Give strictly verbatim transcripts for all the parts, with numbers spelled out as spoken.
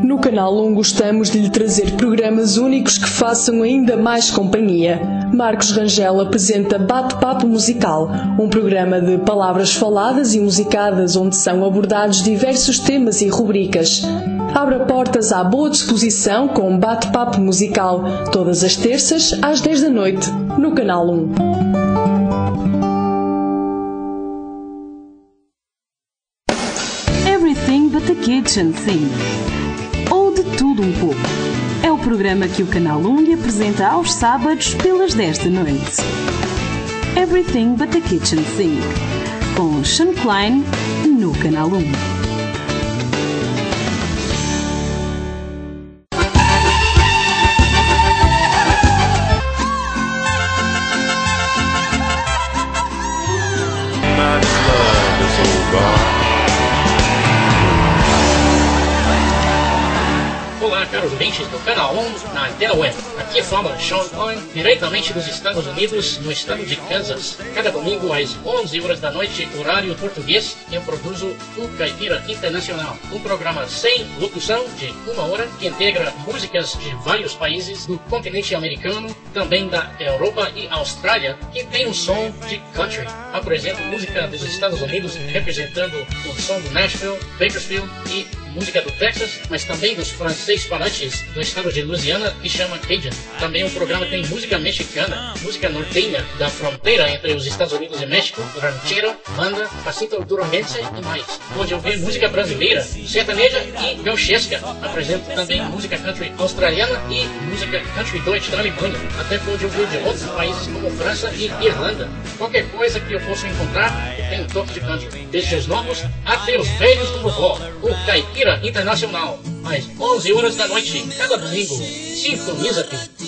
No Canal um gostamos de lhe trazer programas únicos que façam ainda mais companhia. Marcos Rangel apresenta Bate-Papo Musical, um programa de palavras faladas e musicadas onde são abordados diversos temas e rubricas. Abra portas à boa disposição com Bate-Papo Musical, todas as terças às dez da noite, no Canal um. Everything but the Kitchen Sink. Ou de tudo um pouco. É o programa que o Canal um lhe apresenta aos sábados pelas dez da noite. Everything but the Kitchen Sink. Com Sean Klein no Canal um. Olá, caros ouvintes do Canal um na Antena Web. Aqui fala Sean Klein, diretamente dos Estados Unidos, no estado de Kansas. Cada domingo às onze horas da noite, horário português, eu produzo o Caipira Internacional, um programa sem locução de uma hora que integra músicas de vários países do continente americano, também da Europa e Austrália, que tem um som de country. Apresento música dos Estados Unidos representando o som do Nashville, Bakersfield e música do Texas, mas também dos franceses falantes do estado de Louisiana, que chama Cajun. Também o programa tem música mexicana, música norteña da fronteira entre os Estados Unidos e México, ranchero, banda, pasito duranguense e mais. Pode ouvir música brasileira, sertaneja e gauchesca. Apresento também música country australiana e música country deutsch da Alemanha. Até pode ouvir de outros países como França e Irlanda. Qualquer coisa que eu possa encontrar tem um toque de country. Desde os novos até os velhos do vovó. O Caipira Internacional, às onze horas da noite, cada domingo. Sintoniza-te.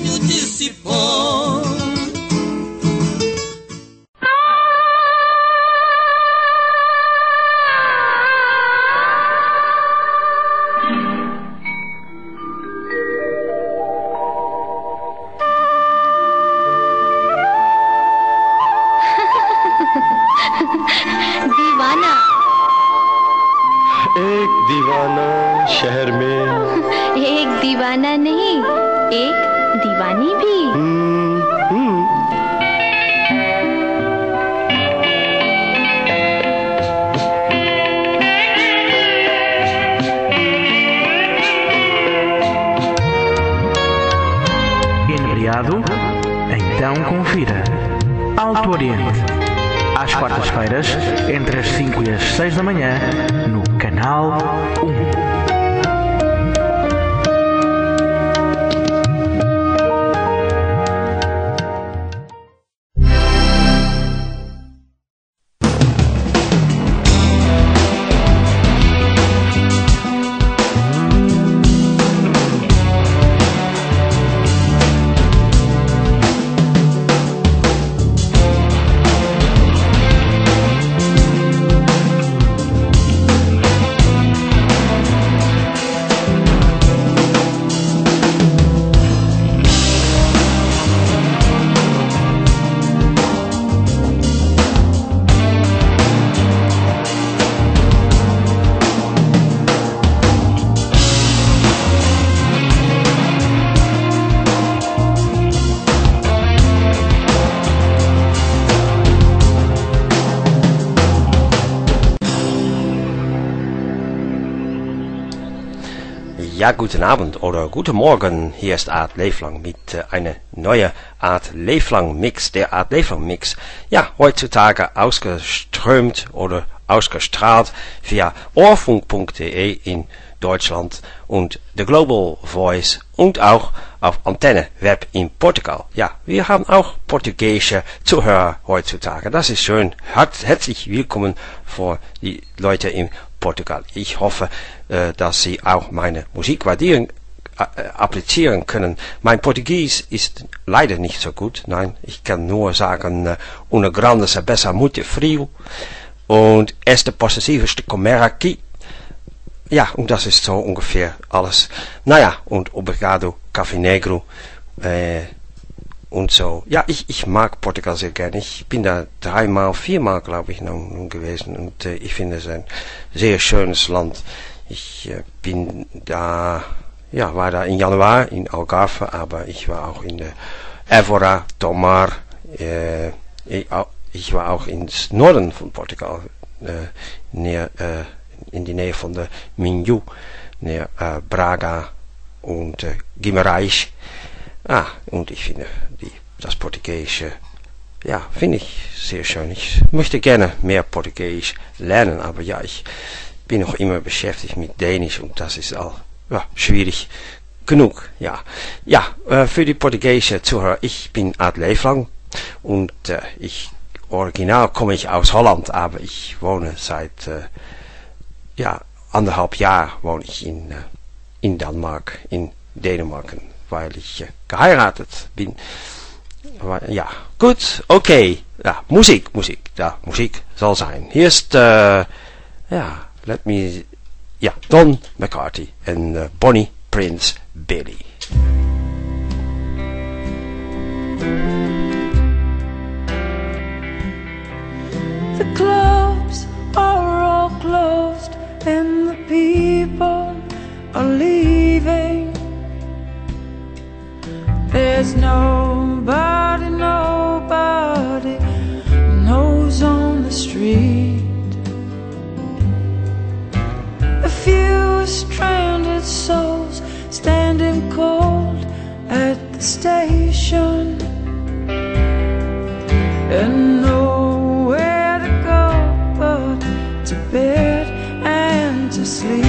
शहर में एक दीवाना नहीं, एक दीवानी भी। हम्म, हम्म। Inebriado? Então confira. Alto Oriente. Às quartas-feiras, entre as cinco e as seis da manhã, no Canal um. Ja, guten Abend oder guten Morgen, hier ist Art Leeflang mit äh, einer neuen Art Leeflang Mix, der Art Leeflang Mix, ja, heutzutage ausgeströmt oder ausgestrahlt via ohrfunk punkt de in Deutschland und The Global Voice und auch auf Antenne Web in Portugal. Ja, wir haben auch portugiesische Zuhörer heutzutage, das ist schön. Herzlich willkommen für die Leute in Portugal. Ich hoffe, äh, dass Sie auch meine Musik variieren, äh, applizieren können. Mein Portugies ist leider nicht so gut. Nein, ich kann nur sagen, äh, una grande cerveja muito frio und este possessiveste comer aqui. Ja, und das ist so ungefähr alles. Naja, und obrigado, Café Negro, äh, und so. Ja, ich, ich mag Portugal sehr gerne. Ich bin da dreimal, viermal, glaube ich, nun, nun gewesen. Und äh, ich finde es ein sehr schönes Land. ich äh, bin da, ja, war da in Januar in Algarve, aber ich war auch in äh, Évora, Tomar, äh, ich, ich war auch ins Norden von Portugal, äh, näher, äh, in die Nähe von der Minho, näher äh, Braga und äh, Guimarães. Ah, und ich finde die, das Portugiesische, ja, finde ich sehr schön. Ich möchte gerne mehr Portugiesisch lernen, aber ja, ich bin noch immer beschäftigt mit Dänisch und das ist auch ja, schwierig genug. Ja, ja äh, für die portugiesische Zuhörer, ich bin Aad Leeflang und äh, ich original komme ich aus Holland, aber ich wohne seit äh, ja, anderthalb Jahren wohne ich in, äh, in Dänemark, in Dänemark, weil ich äh, geheiratet bin. Aber, ja, gut, okay, ja, Musik, Musik, ja, Musik soll sein. Hier ist, äh, ja, let me, ja, Don McCarthy en uh, Bonnie Prince Billy. The clubs are all closed and the people are leaving. There's nobody, nobody knows on the street. A few stranded souls standing cold at the station and nowhere to go but to bed and to sleep.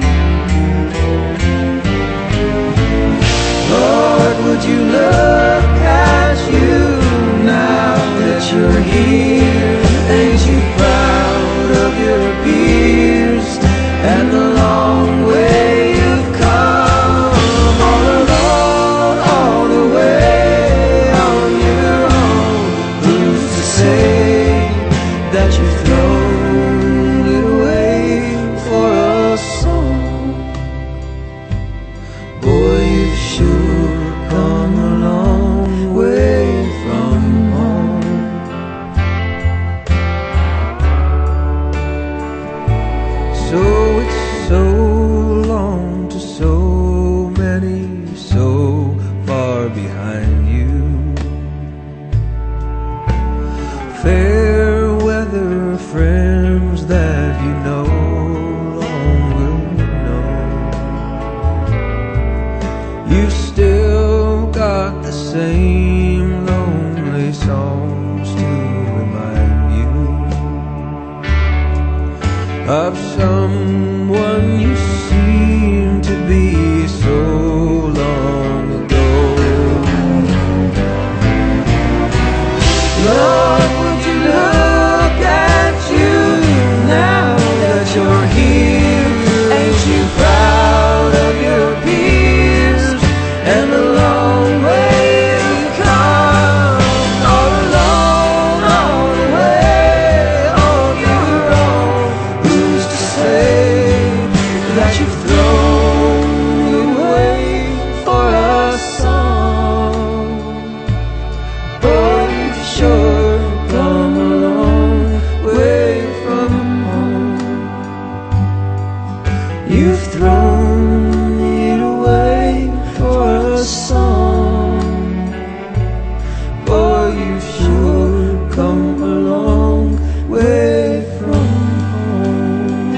Lord, would you look at you now that you're here? Ain't you proud of your peers and the long way you've come? All alone, all the way on your own. Who's to say that you've thrown it away for a song? Boy, you've sure come a long way from home. So it's so long to so many so far behind you. Fair weather friends that you no longer know. You still got the same lonely songs to remind you of someone you seem to be so long ago. Lord, would you look at you now that you're here? Ain't you proud of your peers and the long way you've come? All alone, all the way on your own. Who's to say that you've thrown it away for a song? Boy, you've sure come a long way from home. You've thrown it away for a song. Boy, you've sure come a long way from home.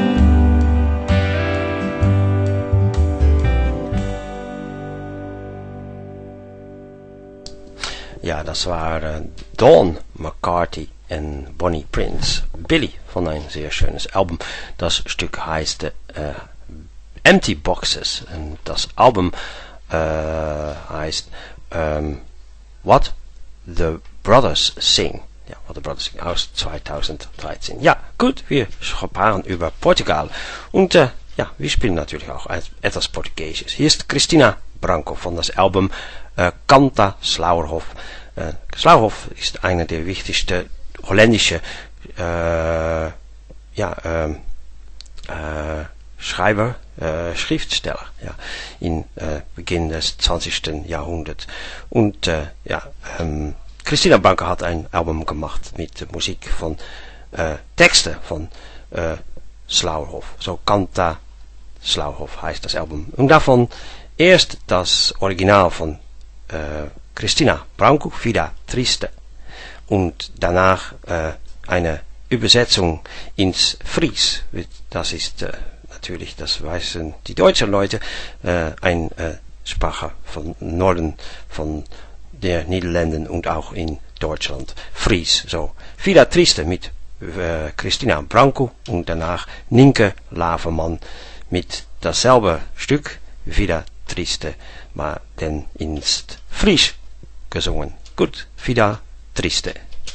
Ja, das waren Don McCarthy en Bonnie Prince Billy von ein sehr schönes Album. Das Stück heißt äh, Empty Boxes und das Album äh, heißt ähm, What the Brothers Sing. Ja, What the Brothers Sing aus zweitausenddreizehn. Ja, gut, wir sprachen über Portugal und äh, ja, wir spielen natürlich auch etwas Portugiesisch. Hier ist Cristina Branco von das Album äh, Canta Slauerhof. Äh, Slauerhof ist einer der wichtigsten holländische äh, ja, äh, äh, Schreiber, äh, Schriftsteller ja, in äh, Beginn des zwanzigsten Jahrhunderts. Und äh, ja, ähm, Cristina Branco hat ein Album gemacht mit Musik von äh, Texten von äh, Slauerhof. So Canta Slauhoff heißt das Album. Und davon erst das Original von äh, Christina Branco, Vida Triste. Und danach äh, eine Übersetzung ins Fries. Das ist äh, natürlich, das wissen die deutschen Leute, äh, ein äh, Sprache von Norden von der Niederlanden und auch in Deutschland. Fries, so. Vida Triste mit äh, Christina Branco und danach Nienke Lavermann mit dasselbe Stück, Vida Triste, maar denn ins Fries gesungen. Gut, Vida Triste.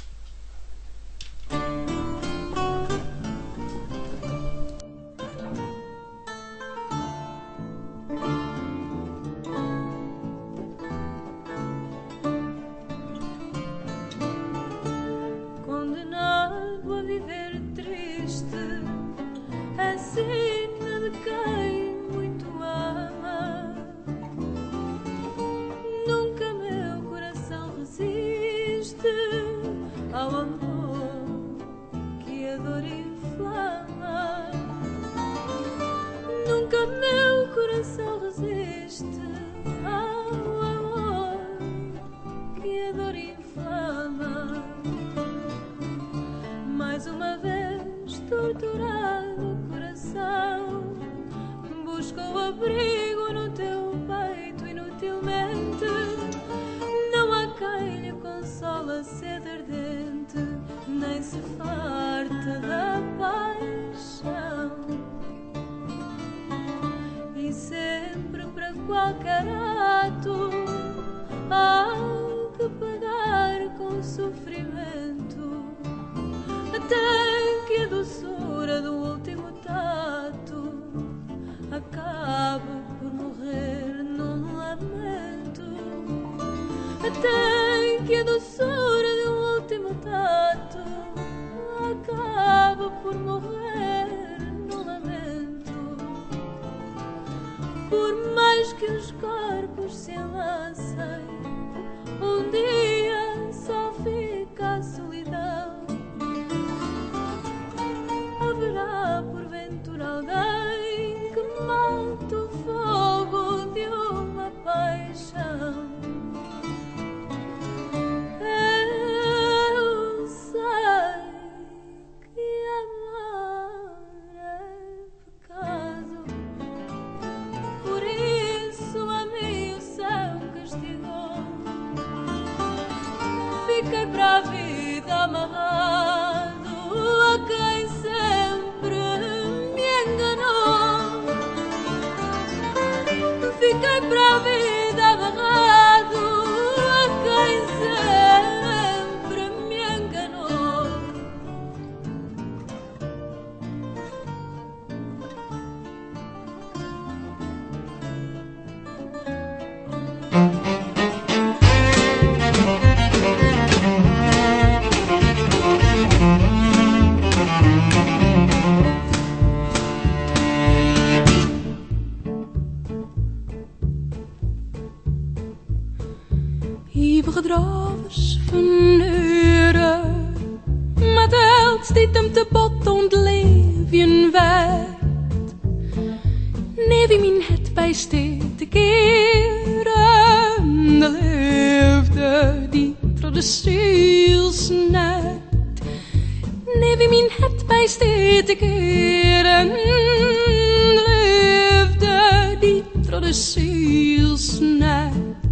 Dravers verneuren, maar telkens dit hem te bot ontleven werd. Nee, wie mijn het bij steeds te keren, de liefde die door de ziel snijdt. Nee, wie mijn het bij steeds te keren, de liefde die door de ziel snijdt.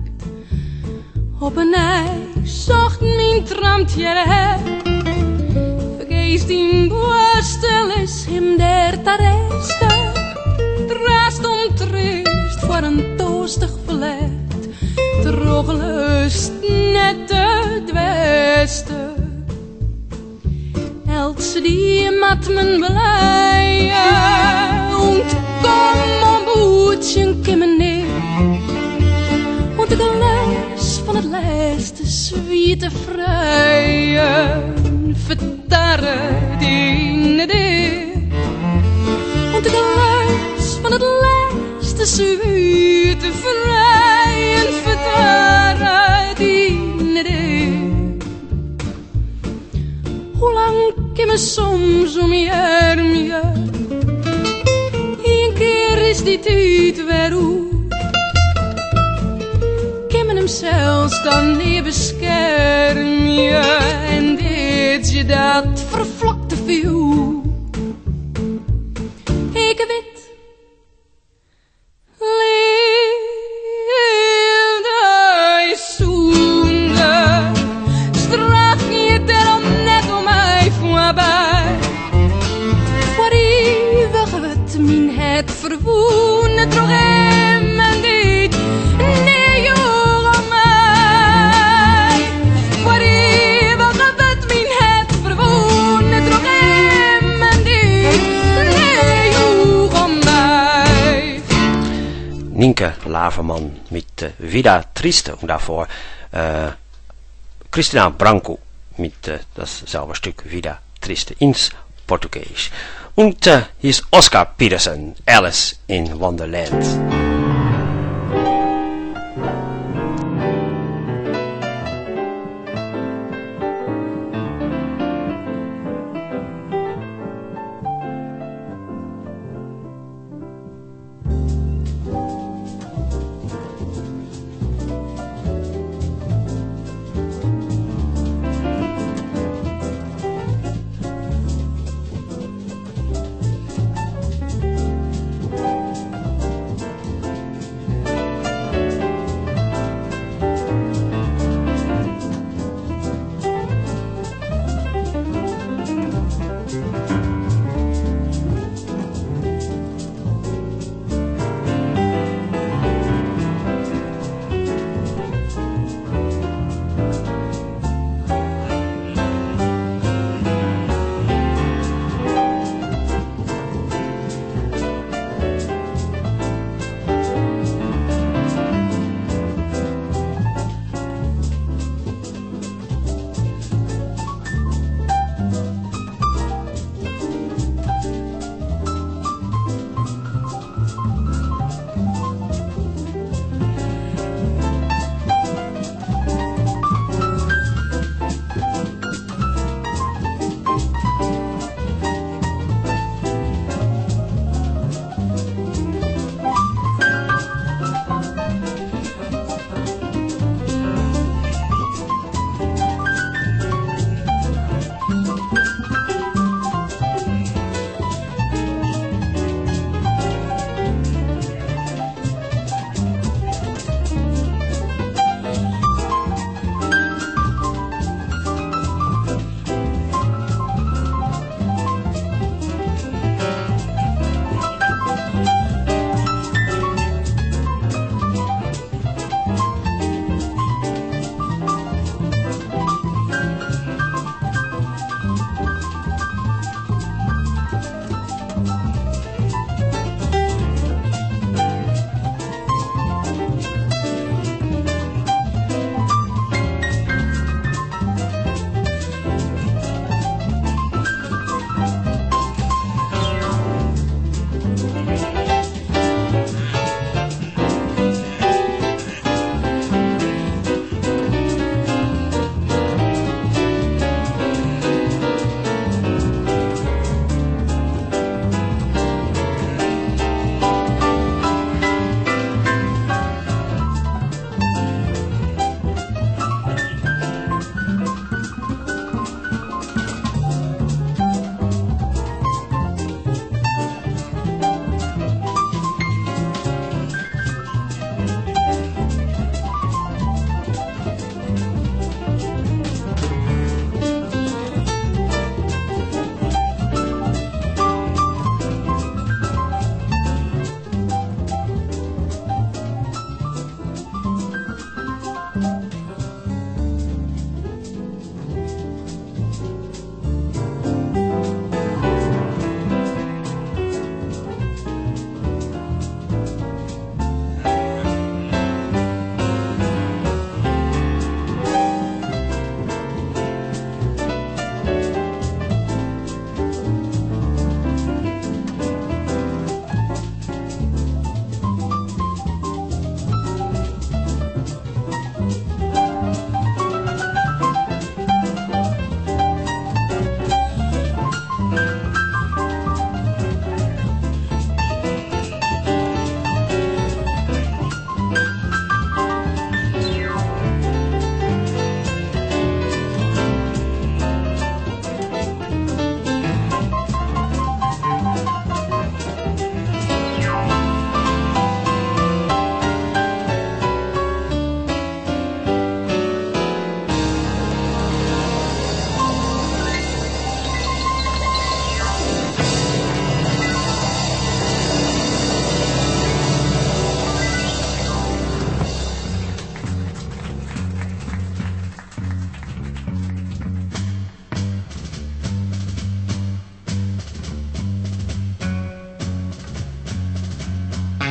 Op een ijs zocht mijn trampje her. Vergeet die borstel is hem der tareste. Draast om triest voor een toostig verlet. Drogelust net het westen. Eltse die mat men beleien. Und kom om boetje kimmen neer. Und de geluid van het laatste zwiete vrijen vertarren die deur. Und de geluid van het laatste zwiete vrijen vertarren die deur. Hoe lang kan me soms om je arm je een keer die tijd weer hoe. Kunnen hem zelfs dan niet beschermen en dit je dat vervlokt te veel. Ik weet, leefde zonde, strak je daarom net om mij voorbij. Wat eeuwig wat mijn het verwoenen droeg hem en dit, nee joh aan mij. Wat eeuwig wat mijn het verwoenen droeg hem en dit, nee joh aan mij. Nienke Laverman met uh, Vida Triste und daarvoor uh, Cristina Branco mit uh, dasselbe Stück Vida Triste ins Portugiesisch. Und uh, hier ist Oscar Peterson, Alice in Wonderland.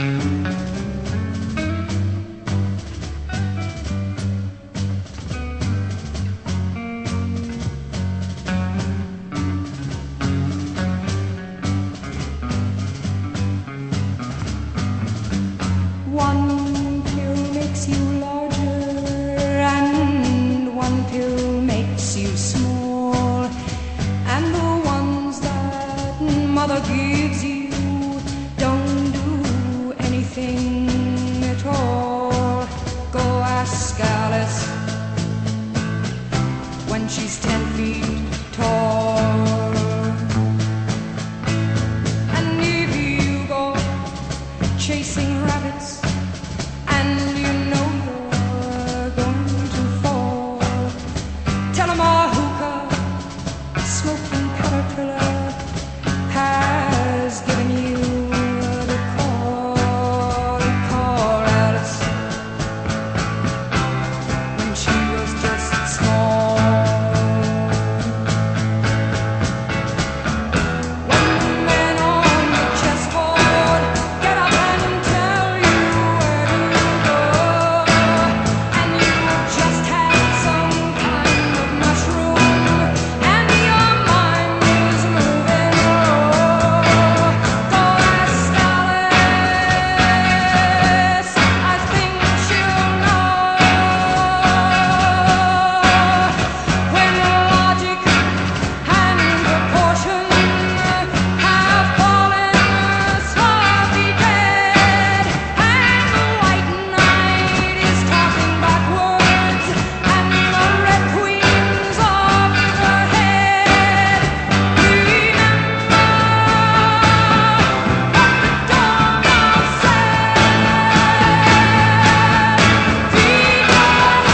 One pill makes you larger and one pill makes you small, and the ones that mother gives you don't do anything at all. Go ask Alice when she's ten feet tall. And if you go chasing rabbits and you know you're going to fall, tell 'em a hookah smoking caterpillar has given you the call. Call Alice when she was just small. When men on the chessboard get up and tell you where to go, and you just had some kind of mushroom, and your mind is moving low, go ask Alice, I think she'll know. When logic and proportion have fallen softly dead, and the white knight is talking backwards, and the red queen's off her head, remember what the dormouse said. Feed your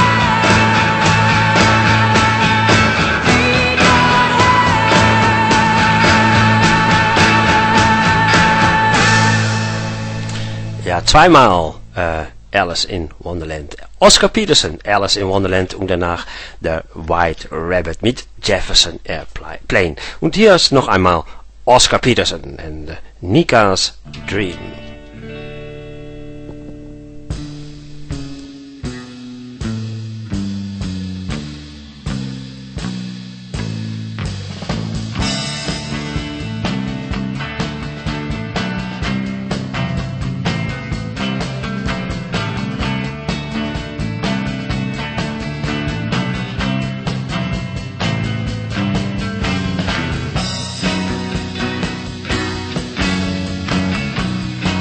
Ja, zweimal äh, Alice in Wonderland. Oscar Peterson, Alice in Wonderland und danach der White Rabbit mit Jefferson Airplane. Und hier ist noch einmal Oscar Peterson und Nika's Dream. Thank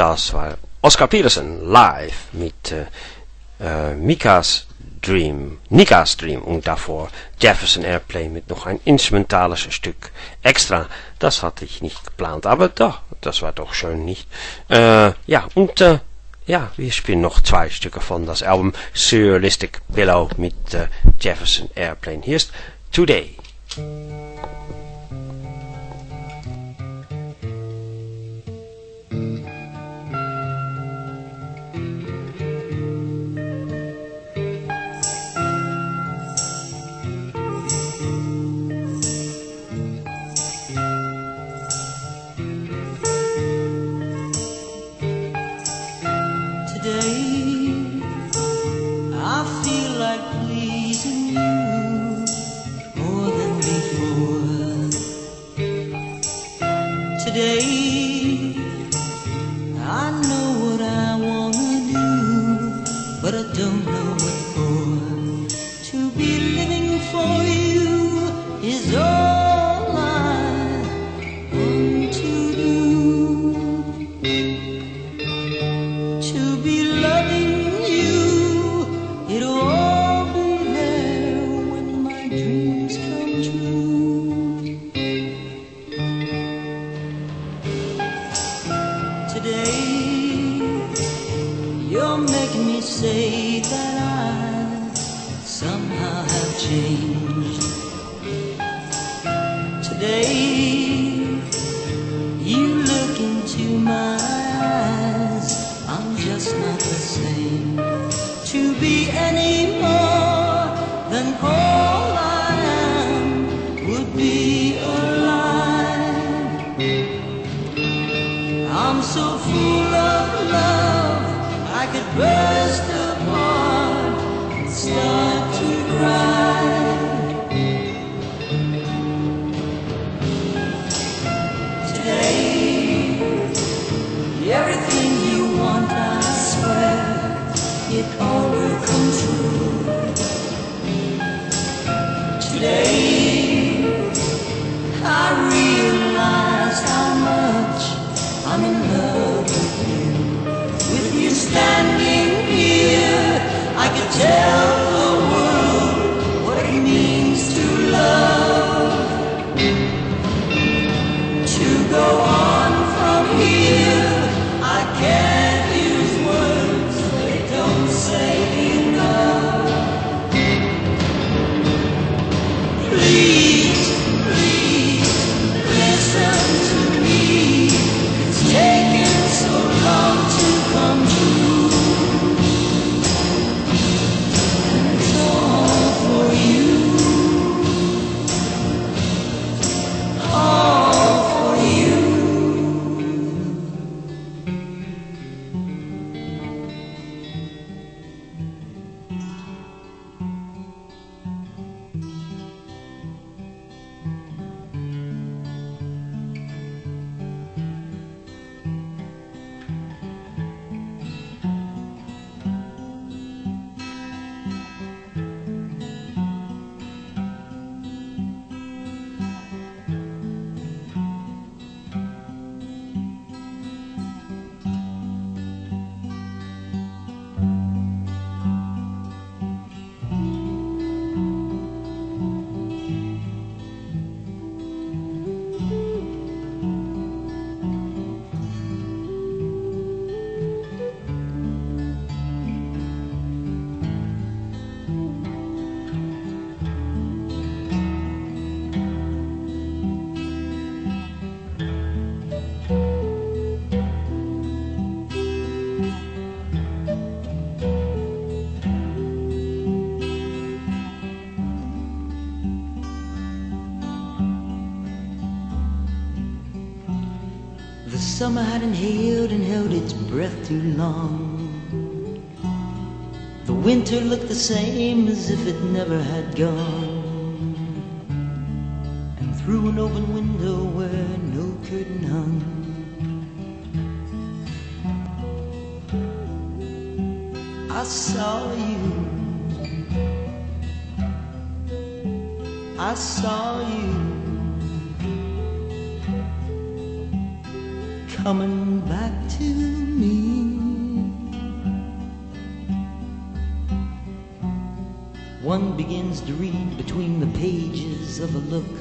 das war Oscar Peterson live mit äh, äh, Mika's Dream, Nika's Dream und davor Jefferson Airplane mit noch ein instrumentales Stück extra. Das hatte ich nicht geplant, aber doch, das war doch schön, nicht? Äh, ja, und äh, ja, wir spielen noch zwei Stücke von das Album Surrealistic Billow mit äh, Jefferson Airplane. Hier ist Today. Summer had inhaled and held its breath too long. The winter looked the same as if it never had gone. And through an open window where no curtain hung, I saw you, I saw you coming back to me. One begins to read between the pages of a look,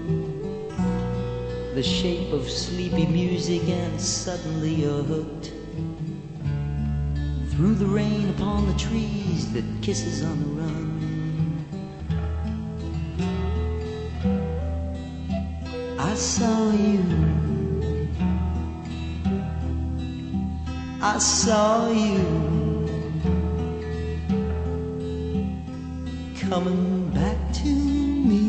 the shape of sleepy music, and suddenly you're hooked. Through the rain upon the trees that kisses on the run. I saw you, I saw you coming back to me.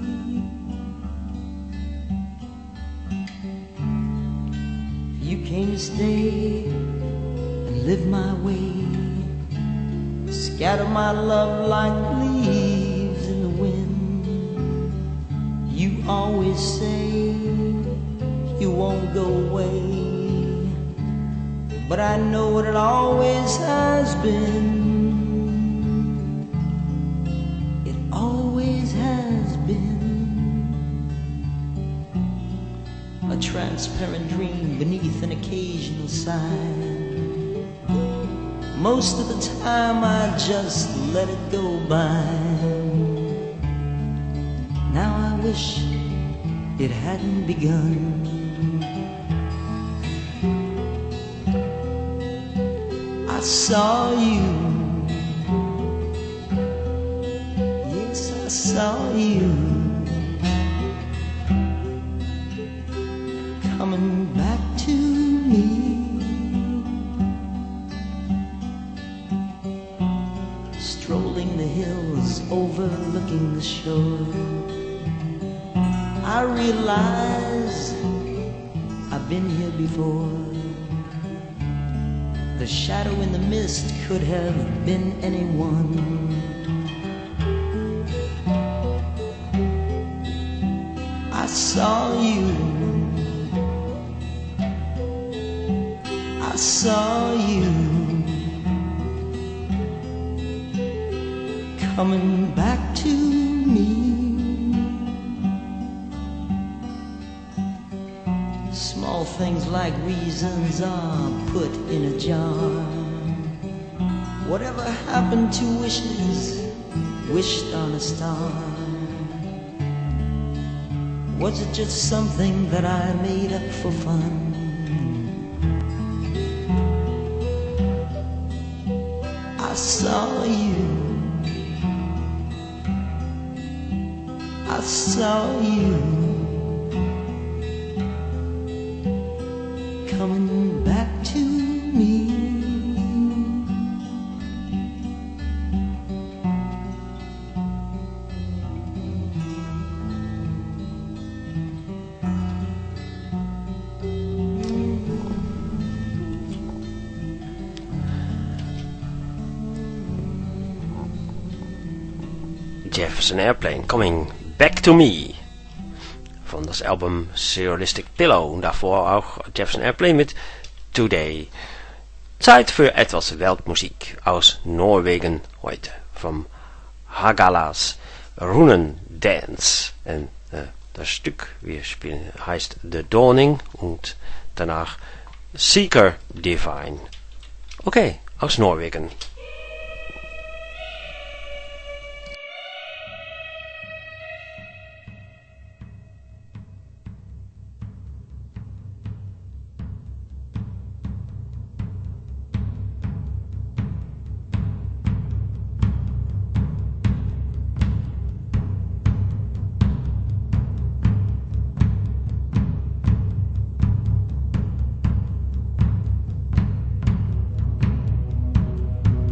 You came to stay and live my way, scatter my love like leaves in the wind. You always say you won't go away, but I know what it always has been. It always has been a transparent dream beneath an occasional sigh. Most of the time I just let it go by. Now I wish it hadn't begun. I saw you, yes I saw you coming back to me. Strolling the hills overlooking the shore, I realize I've been here before. The shadow in the mist could have been anyone. I saw you, I saw you coming back to me. Small things like reasons are put in a jar. Whatever happened to wishes wished on a star? Was it just something that I made up for fun? I saw you, I saw you coming back to me. Jefferson Airplane, Coming Back to Me. Von das Album Surrealistic Pillow. Und davor auch Jefferson Airplane mit Today. Zeit für etwas Weltmusik aus Norwegen heute. Vom Hagalas Runen Dance. Und äh, das Stück, wir spielen, heißt The Dawning und danach Seeker Divine. Okay, aus Norwegen. I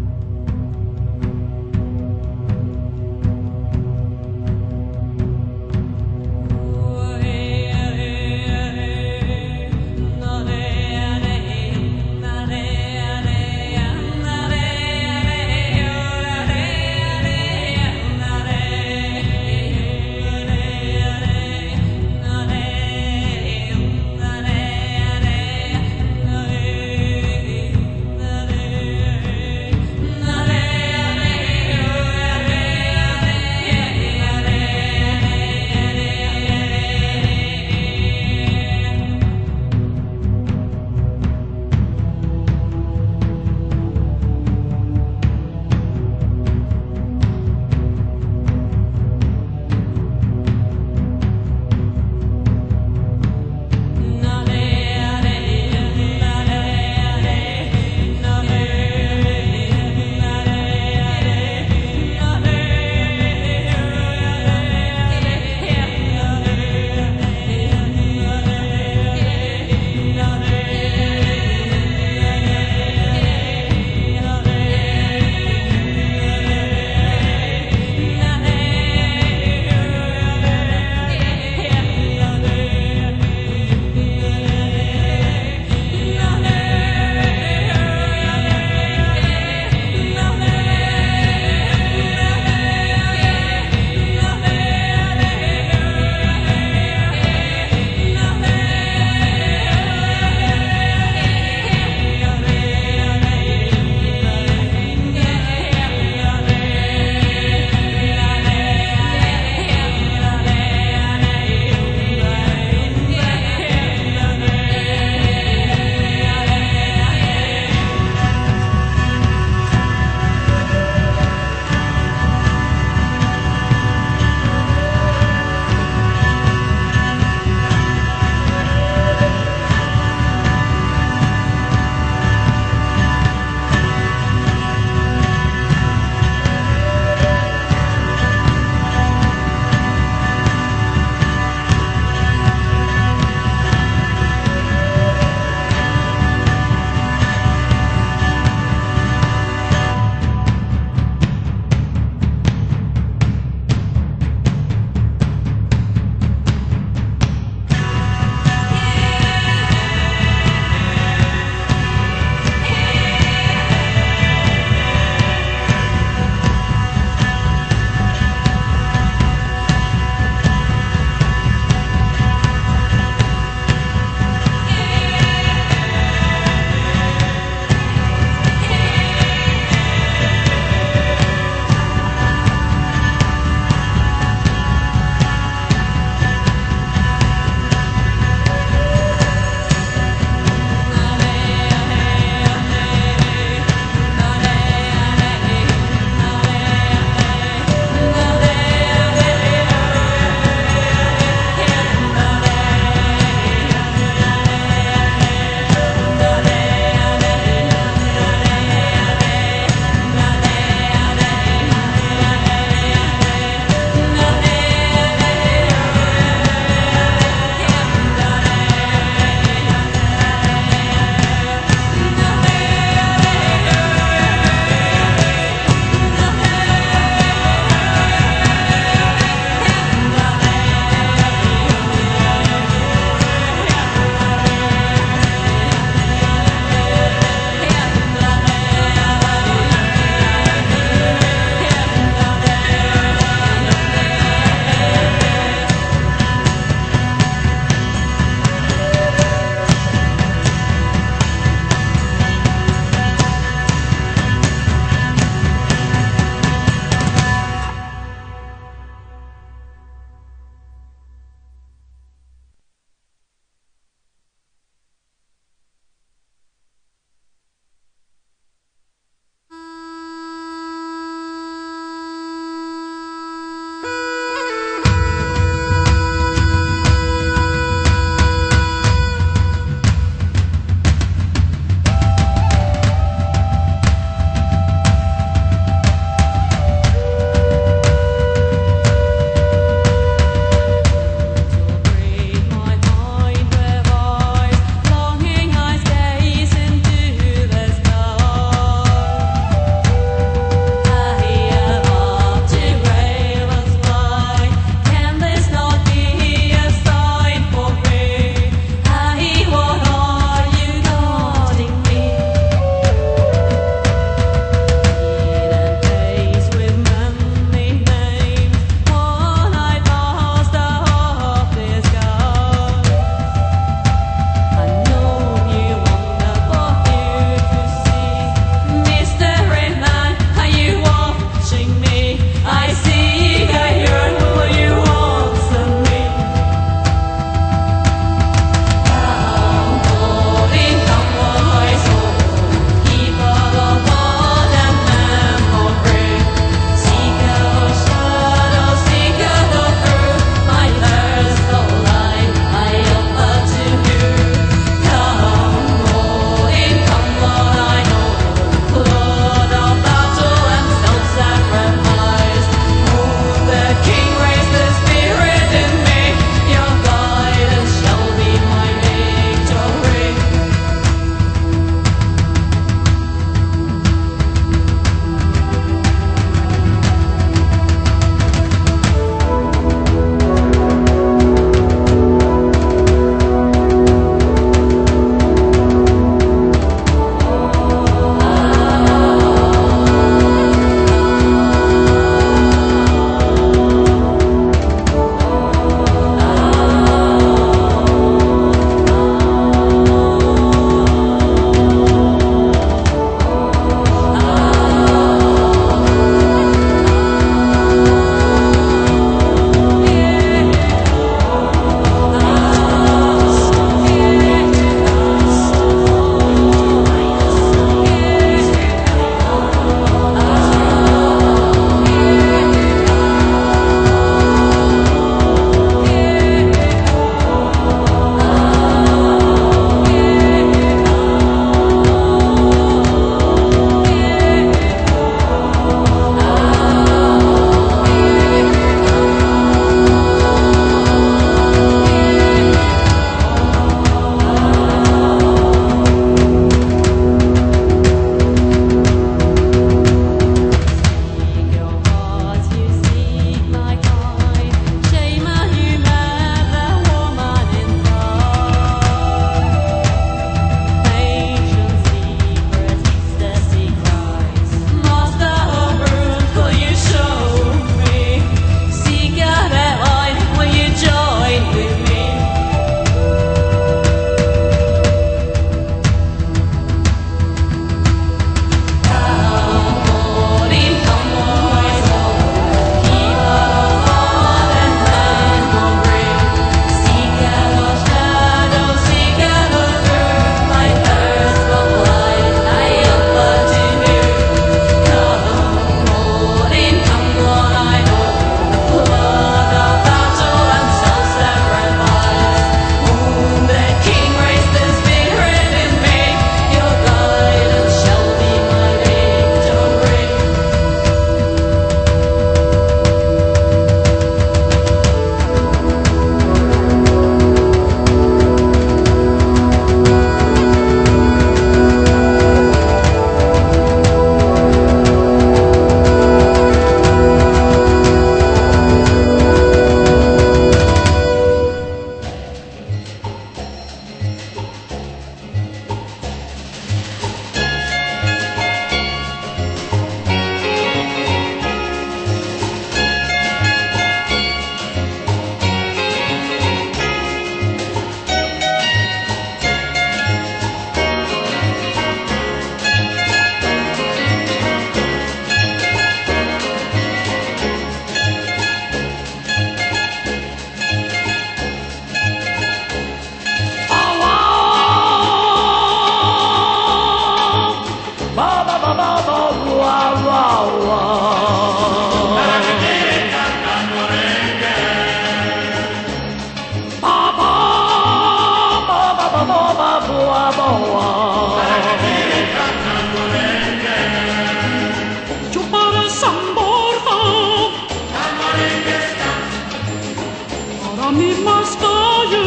más callo.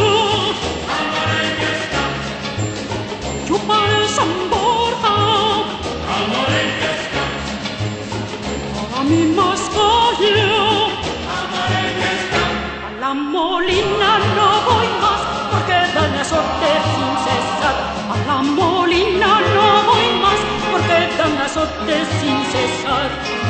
Chupa el San Borja. A mí más callo. A la Molina no voy más porque dan azote sin cesar. A la Molina no voy más porque dan azote sin cesar.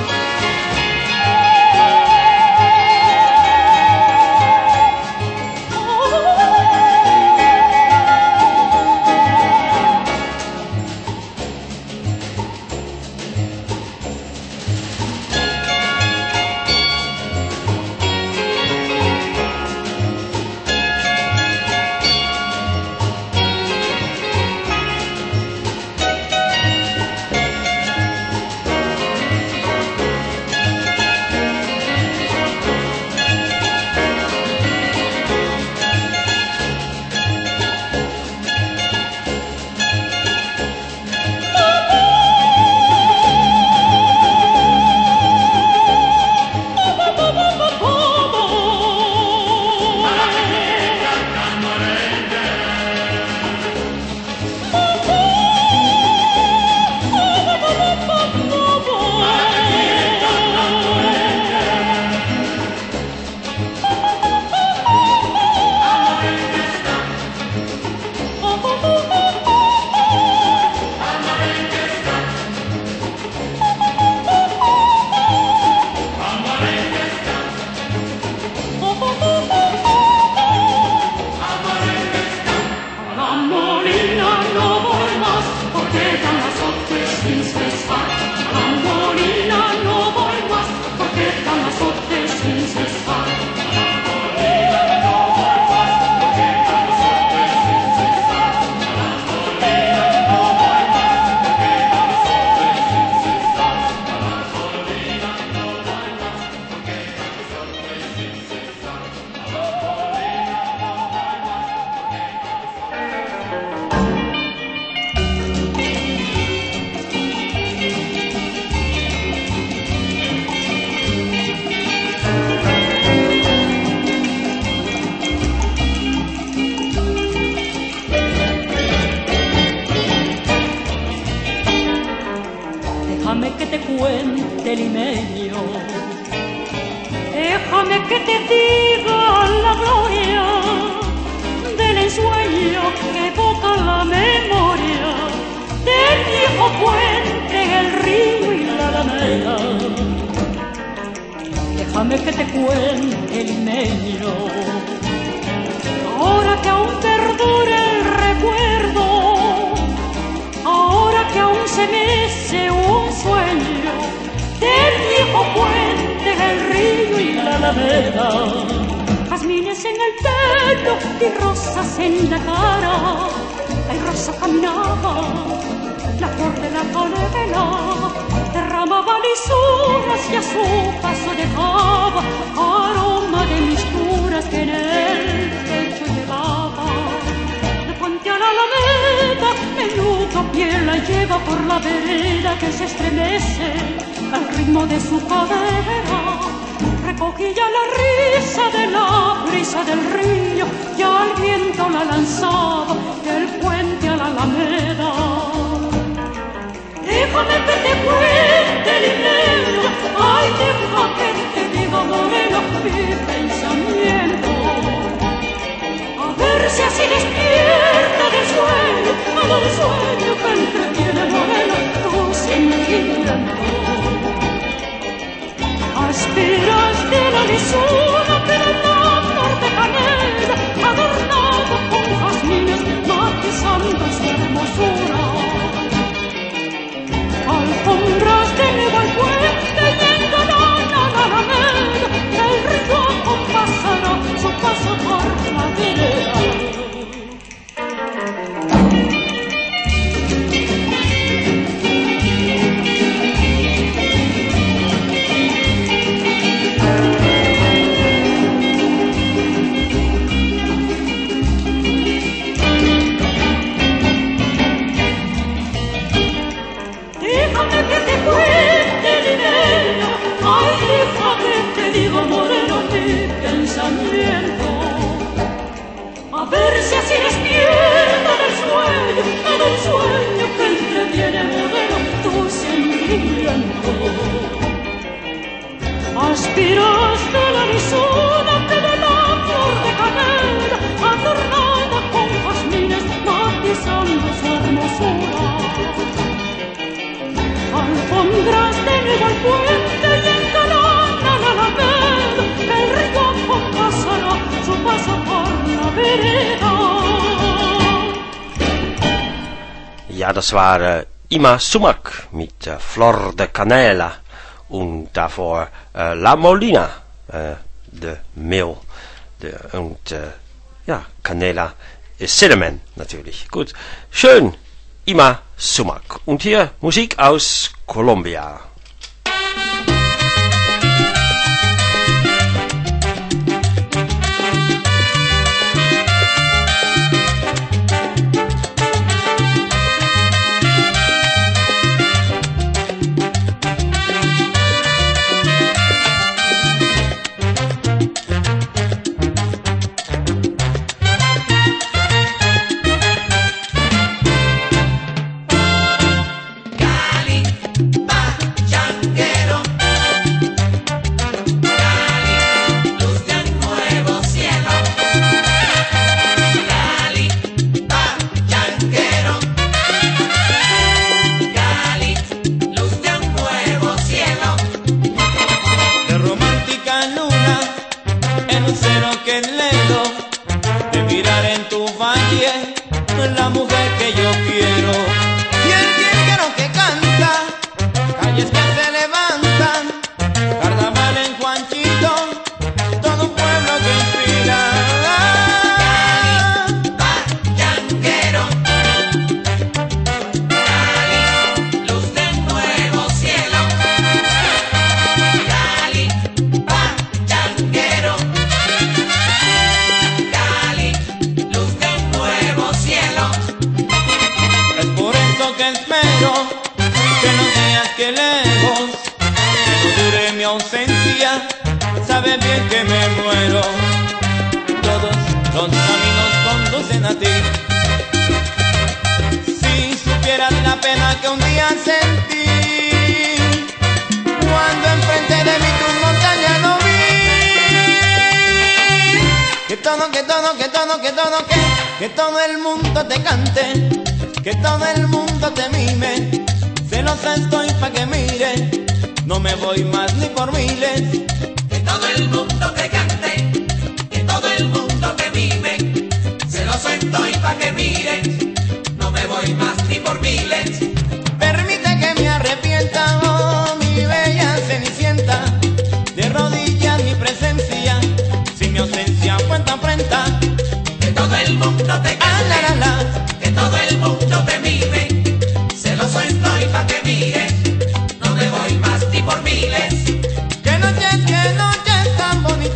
Déjame que te cuente, limeño. Déjame que te diga la gloria del ensueño que evoca la memoria del viejo puente, el río y la alameda. Déjame que te cuente, limeño. Ahora que aún perdura el recuerdo, ahora que aún se mece un sueño del viejo puente, el río y la alameda. Jazmines en el pelo y rosas en la cara. La rosa caminaba, la flor de la canela derramaba lisuras y a su paso dejaba aroma de misturas que en el pecho llevaba. De puente a la alameda, menudo pie la lleva por la vereda que se estremece al ritmo de su cadera. Recogía la risa de la brisa del río y al viento la lanzaba del puente a la alameda. Déjame que te cuente, limeño, ay, deja que te diga, moreno, mi pensamiento. A ver si así despierta del sueño, del sueño que entretiene, moreno, tu sentimiento. Aspiras de la lisura que da la flor de canela, adornada con jazmines matizando su hermosura. Alfombras de nuevo al puente y engalana la alameda, el río acompasará su paso por la vereda. ja, das war äh, Ima Sumac mit äh, Flor de Canela und davor äh, La Molina, äh, de Mehl de, und äh, ja, Canela ist Cinnamon natürlich. Gut, schön, Ima Sumac. Und hier Musik aus Kolumbia. Sabe bien que me muero, todos los caminos conducen a ti. Si supieras la pena que un día sentí, cuando enfrente de mí tu montaña lo vi. Que todo, que todo, que todo, que todo, que, que todo el mundo te cante, que todo el mundo te mime. Celosa estoy pa' que mire, no me voy más ni por miles. Que todo el mundo te cante, que todo el mundo te mime. Celoso estoy pa' que mires, no me voy más ni por miles. Permite que me arrepienta, oh mi bella cenicienta, de rodillas mi presencia, si mi ausencia cuenta afrenta. Que todo el mundo te cante, ah, la, la, la. Que todo el mundo te mime. Celoso estoy pa' que mires, no me voy más ni por miles. Que noche, que noche tan bonita.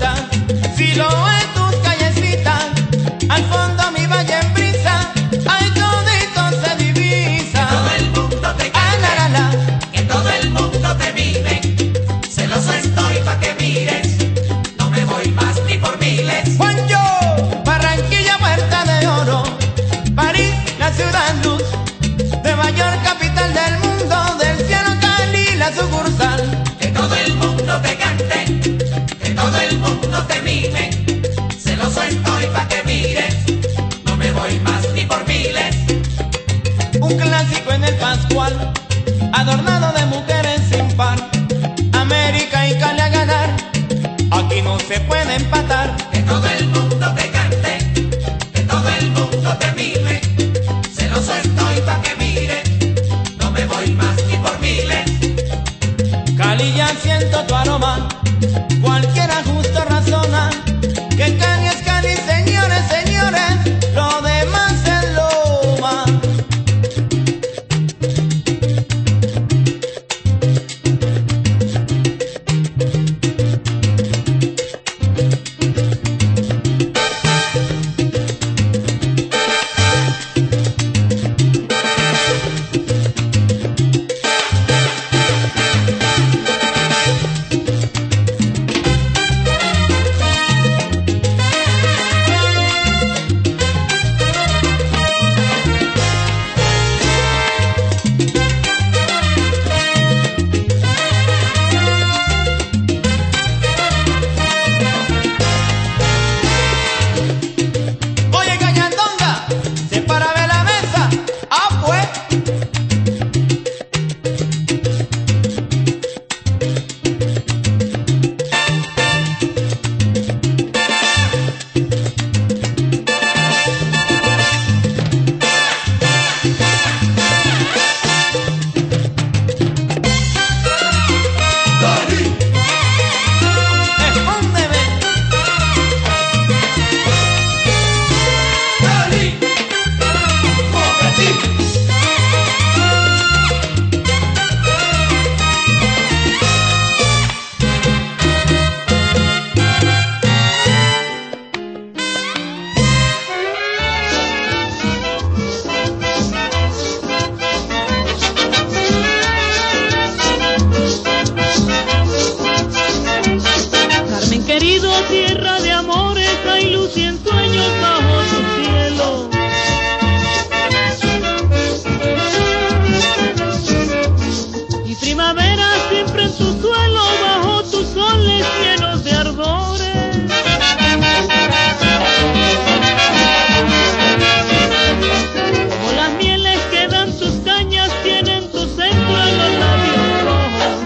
luz y en sueños bajo tu cielo. Y primavera siempre en tu suelo, bajo tus soles llenos de ardores. Como las mieles que dan tus cañas, tienen tu centro en los labios rojos.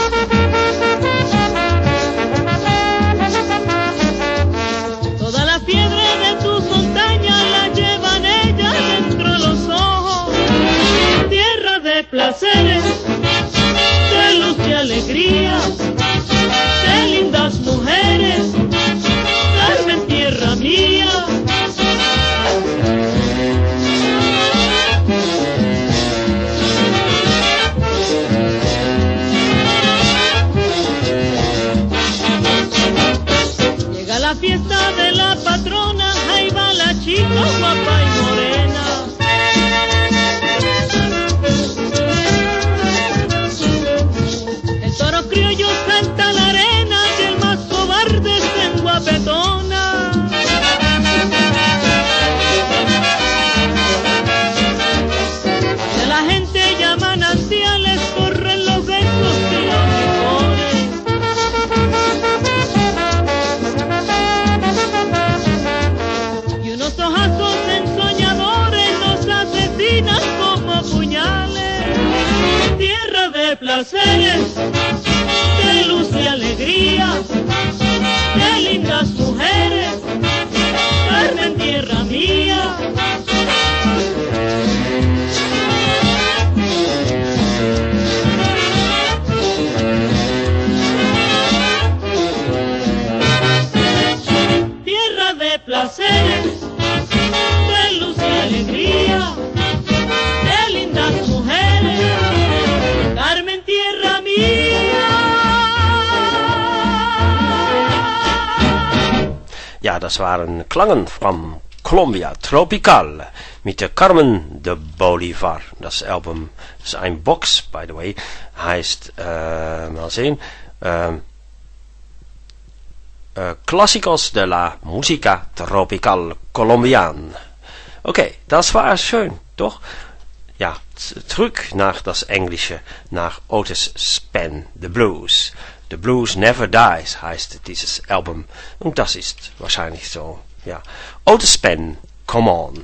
Toda la fiebre de tus montañas la llevan ellas dentro de los ojos. Tierra de placeres, de luz y alegría, de lindas mujeres, Carmen, tierra mía. Llega la fiesta de la patrona, ahí va la chica guapa y morena. El toro criollo salta a la arena y el más cobarde se enguapetona. De la gente llaman anciales, corren los besos y los licores. Y unos ojazos ensoñadores nos asesinan como puñales. Tierra de placeres, de luz y alegría, de lindas mujeres, Carmen, tierra mía. Tierra de placeres, de luz y alegría, de lindas mujeres, Carmen, tierra mía. Ja, das waren Klangen von Colombia Tropical mit der Carmen de Bolivar. Das Album ist ein Box, by the way, heißt, äh, mal sehen, äh, äh, Clásicos de la Música Tropical Colombiana. Okay, das war schön, doch? Ja, zurück nach das Englische, nach Otis Spann, The Blues. The Blues Never Dies heißt dieses Album. Und das ist wahrscheinlich so, ja. Otis Spann, Come On.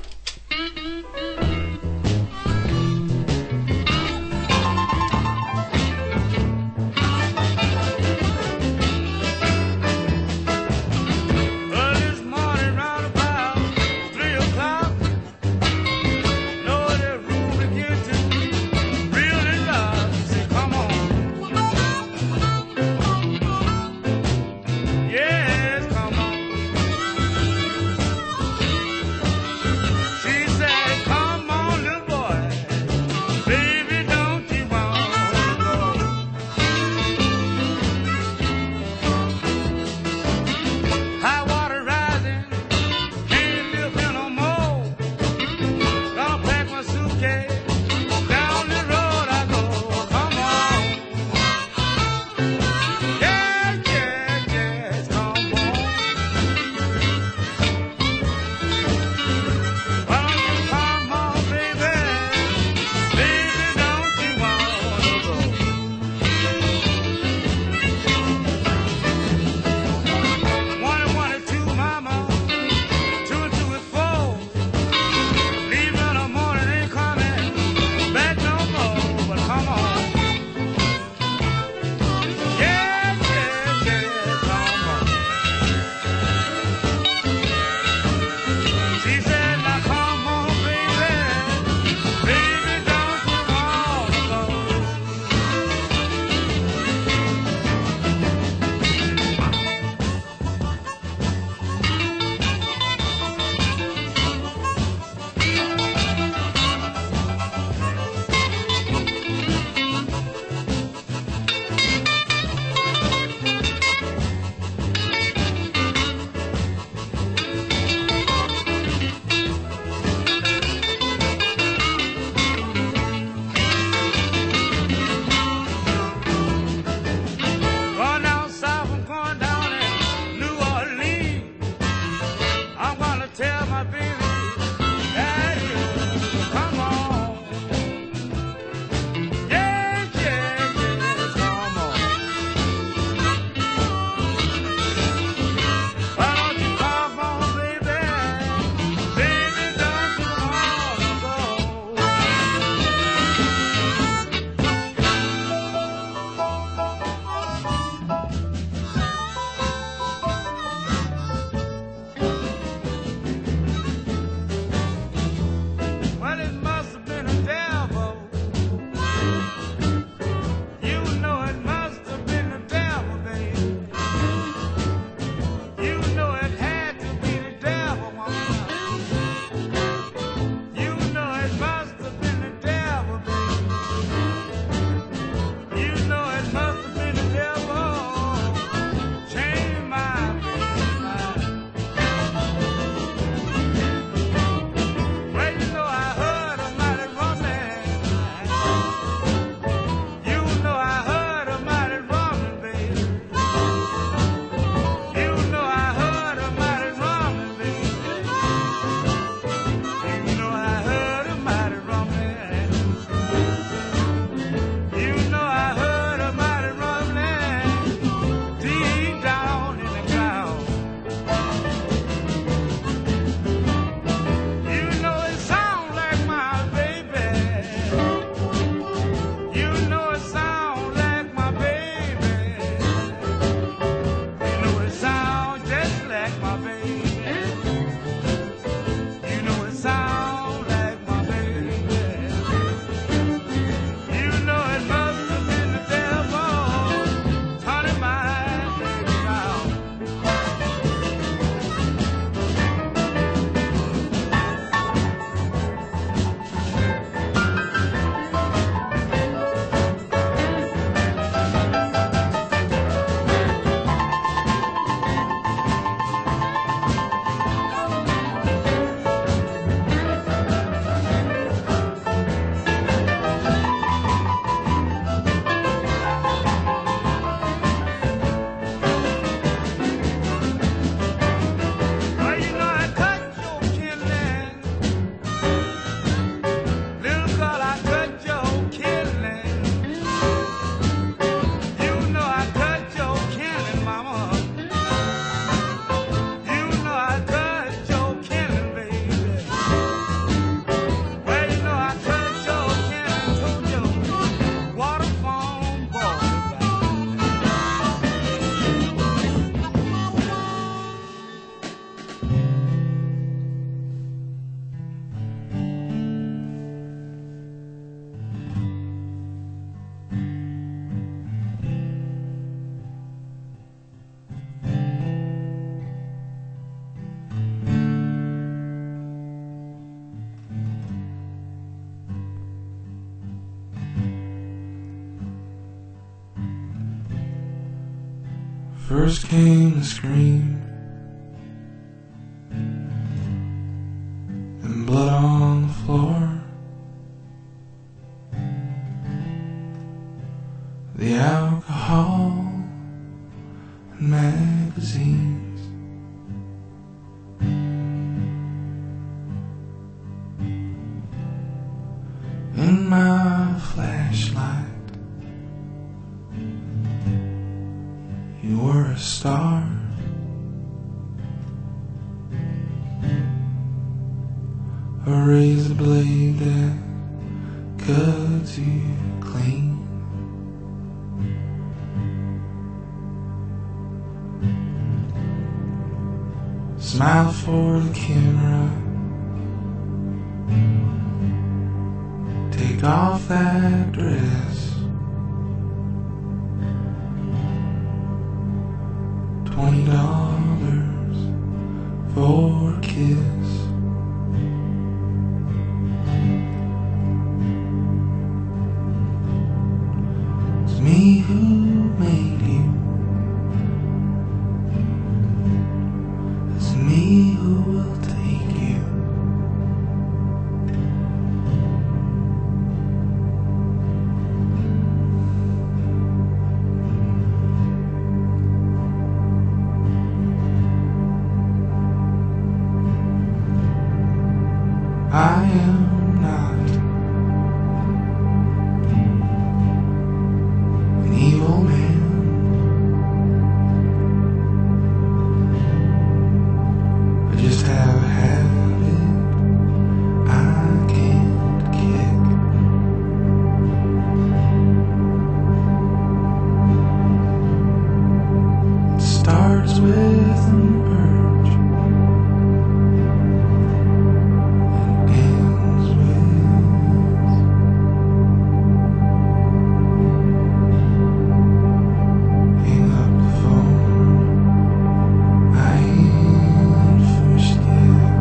my baby. That is, come on. Yeah, yeah, yeah, come on. Why don't you come on, baby? Baby, don't you wanna go? Well, it must have been a devil. You know it must have been a devil, baby. You know it had to be the devil, woman. You know it must have been the devil, baby. You know it must have been the devil. Change my baby, mind. Well, you know I heard a mighty rumbling. You know I heard a mighty rumbling, baby. You know I heard a mighty rumbling, baby. You know I heard a mighty rumbling. You know I heard a mighty rumbling deep down in the ground. You know it sound like my baby. You know it sound like my baby. You know it sound just like my baby. You know it sound like my baby. You know it must have been the devil turning my baby around. Well, you know I touch your killing. Little girl, I touch your killing. You know I touch your killing, mama. You know I touch your killing, baby. Well, you know I touch your killing to your waterfall boy. First came the scream and blood on the floor. The alcohol and magazines. In my flashlight, you were a star. A razor blade that cuts you clean. Smile for the camera. Take off that dress. Twenty dollars for a kiss. It's me who made you. It's me who will take you. I am not an evil man. I just have a habit I can't kick. It starts with an urge and ends with hang up the phone. I ain't finished yet.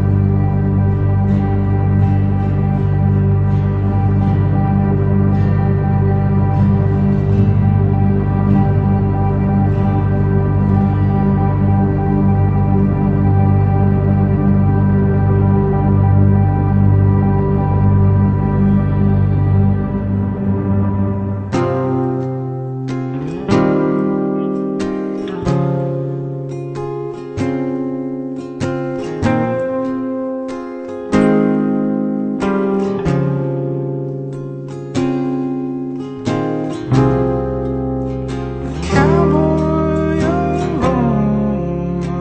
Cowboy alone the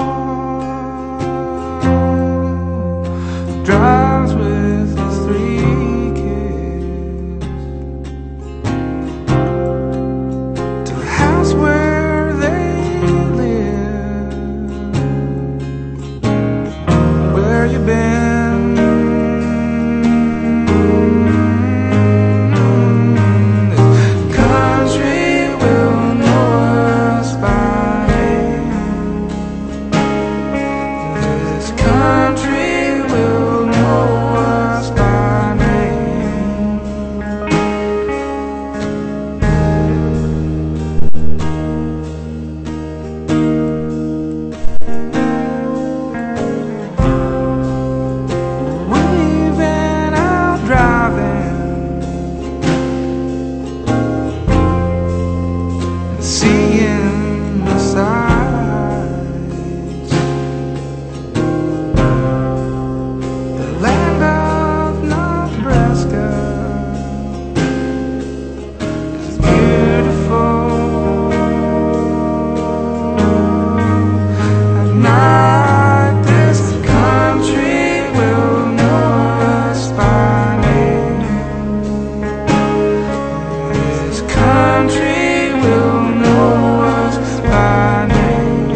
hall drives with his three kids to the house where they live. Where you been? This country will know us by name. This country will know us by name. We've been out driving and seeing the sights. The land of Nebraska is beautiful. At night, this country will know us by name. This country will know us by name.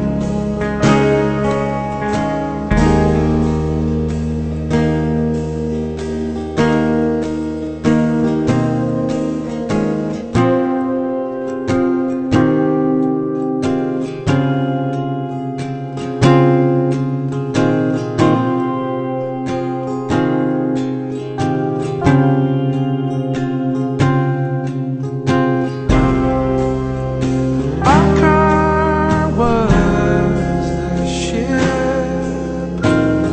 Our car was the ship,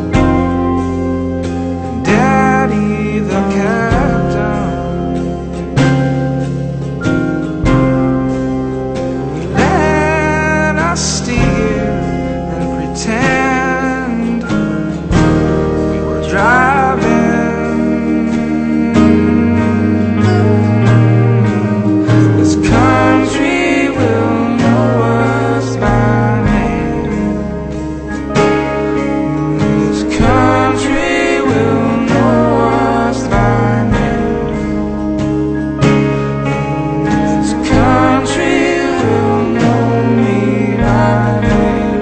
and Daddy the captain. He let us steer and pretend we were driving. This country will know us by name. This country will know us by name. This country will know me by name.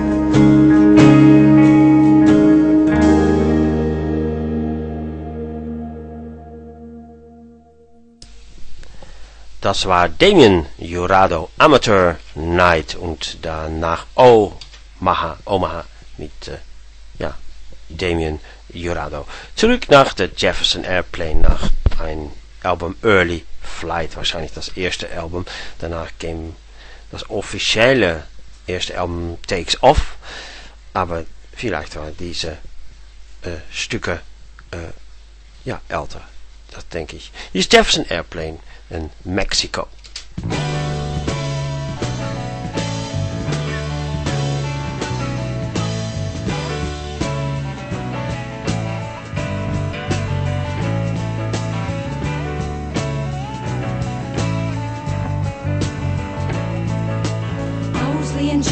Das war Damien Jurado, Amateur Night, und danach Omaha, Omaha mit äh, ja, Damien Jurado. Zurück nach der Jefferson Airplane, nach ein Album Early Flight, wahrscheinlich das erste Album. Danach kam das offizielle erste Album Takes Off, aber vielleicht waren diese äh, Stücke äh, ja, älter, das denke ich. Hier ist Jefferson Airplane in Mexico.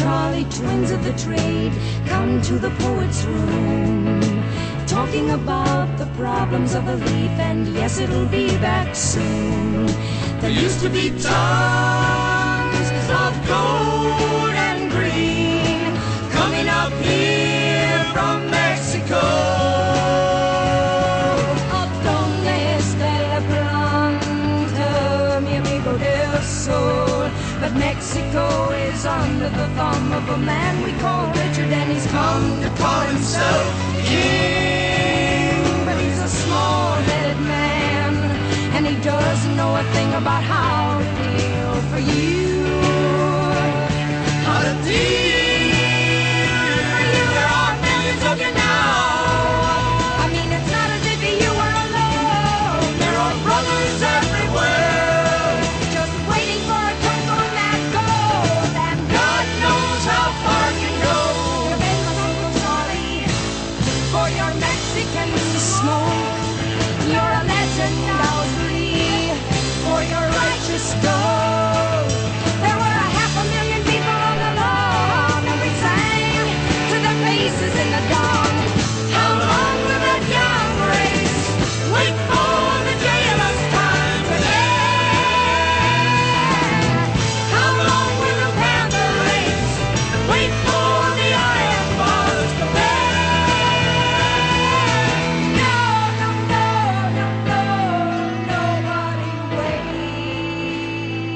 trolley twins of the trade come to the poet's room, talking about the problems of the leaf, and yes, it'll be back soon. There used to be tons of gold and green coming up here from Mexico. ¿A dónde está la planta, mi amigo del sol? But Mexico is under the thumb of a man we call Richard, and he's come to call himself king. But he's a small-headed man, and he doesn't know a thing about how to deal for you. How to deal for you. There are millions of you now. I mean, it's not as if you were alone. There are brothers everywhere, just waiting for a drunk on that gold. And God knows how far you go. You're begging Uncle Charlie for your Mexican smoke. You're a legend, Owsley, for your righteous gold. There were a half a million people on the lawn, and we sang to the faces in the dawn. How long will that young race wait for the jailers' time to end? How long will the panther race wait for the iron bars to bend? No, no, no, no, no, nobody waits.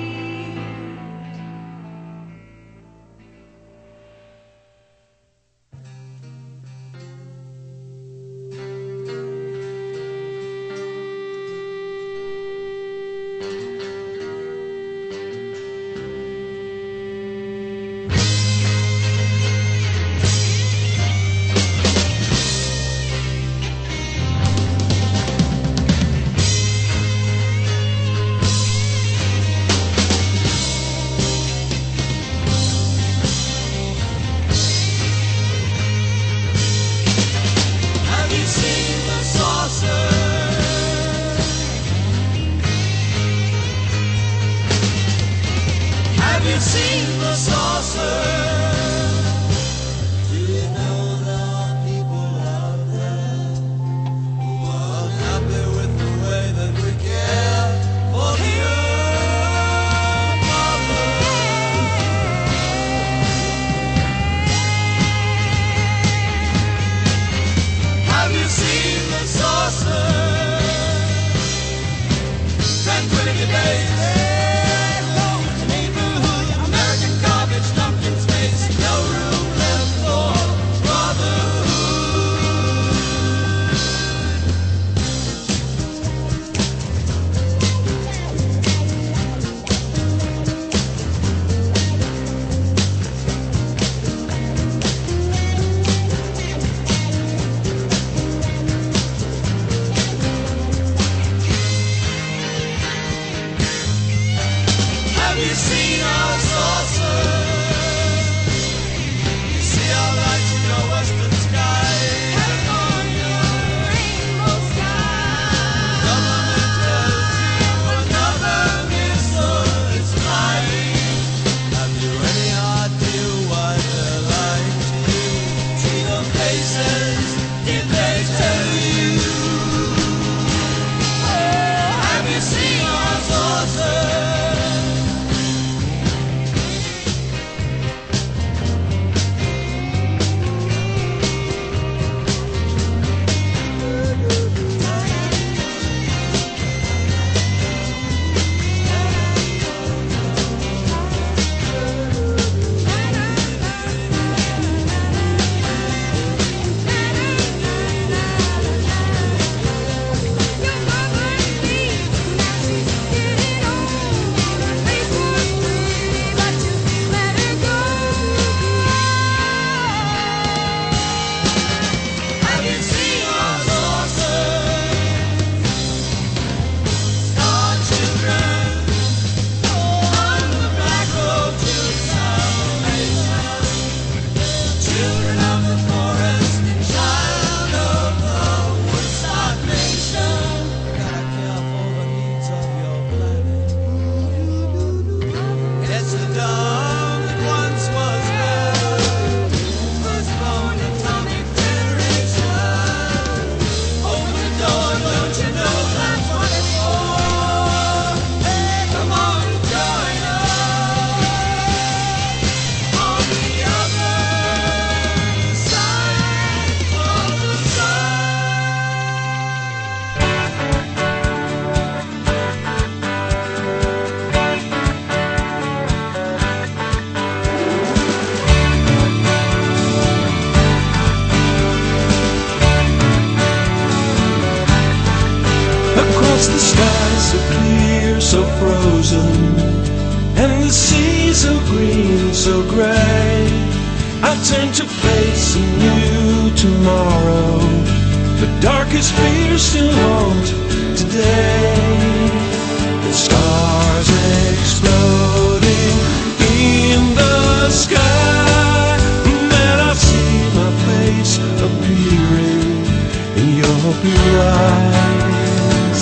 across the sky so clear, so frozen, and the sea so green, so grey. I turn to face a new tomorrow. The darkest fears still haunt today. The stars exploding in the sky, and I see my face appearing in your blue eyes.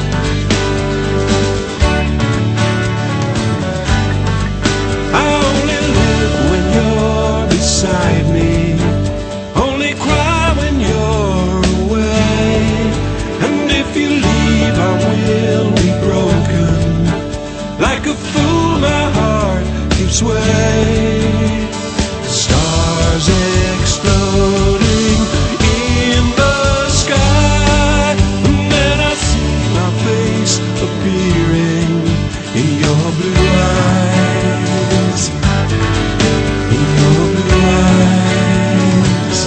I only live when you're beside me, only cry when you're away, and if you leave I will be broken. Like a fool my heart gives way. The stars exploding in the sky, and then I see my face appearing in your blue eyes. In your blue eyes.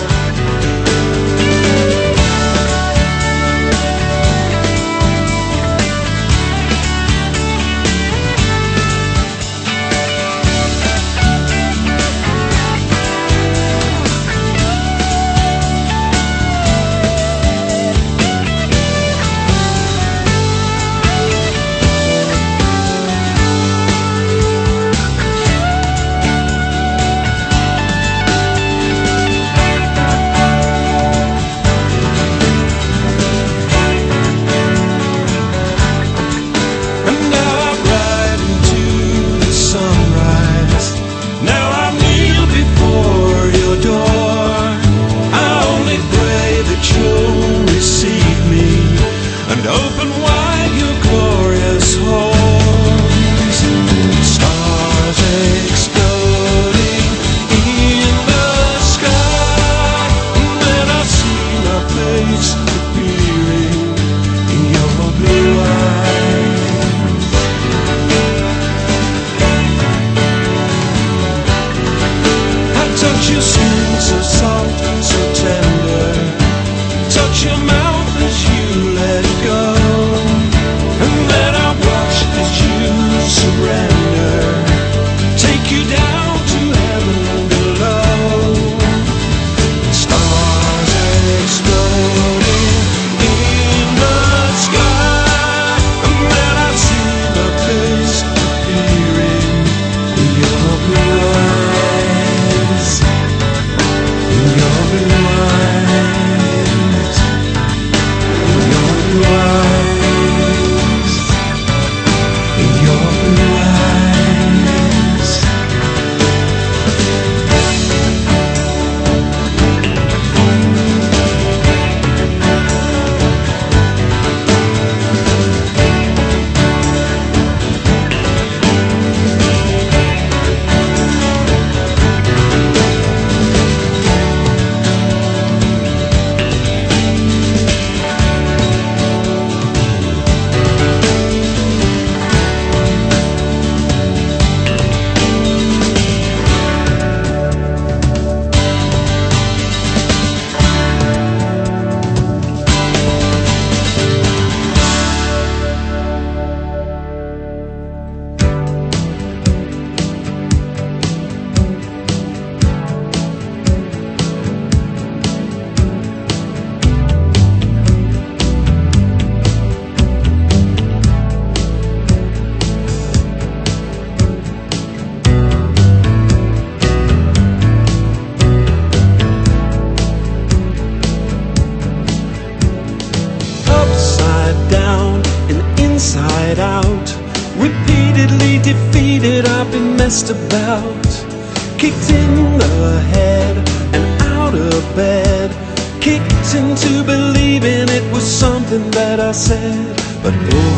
messed about, kicked in the head and out of bed, kicked into believing it was something that I said. But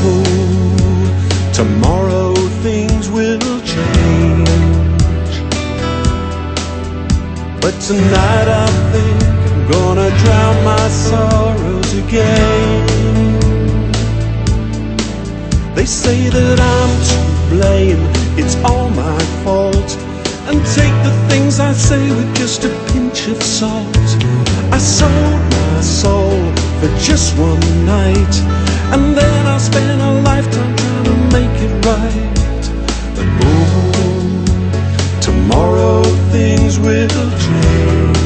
oh, tomorrow things will change. But tonight I think I'm gonna drown my sorrows again. They say that I'm to blame, it's all my fault, and take the things I say with just a pinch of salt. I sold my soul for just one night, and then I spent a lifetime trying to make it right. But oh, tomorrow things will change.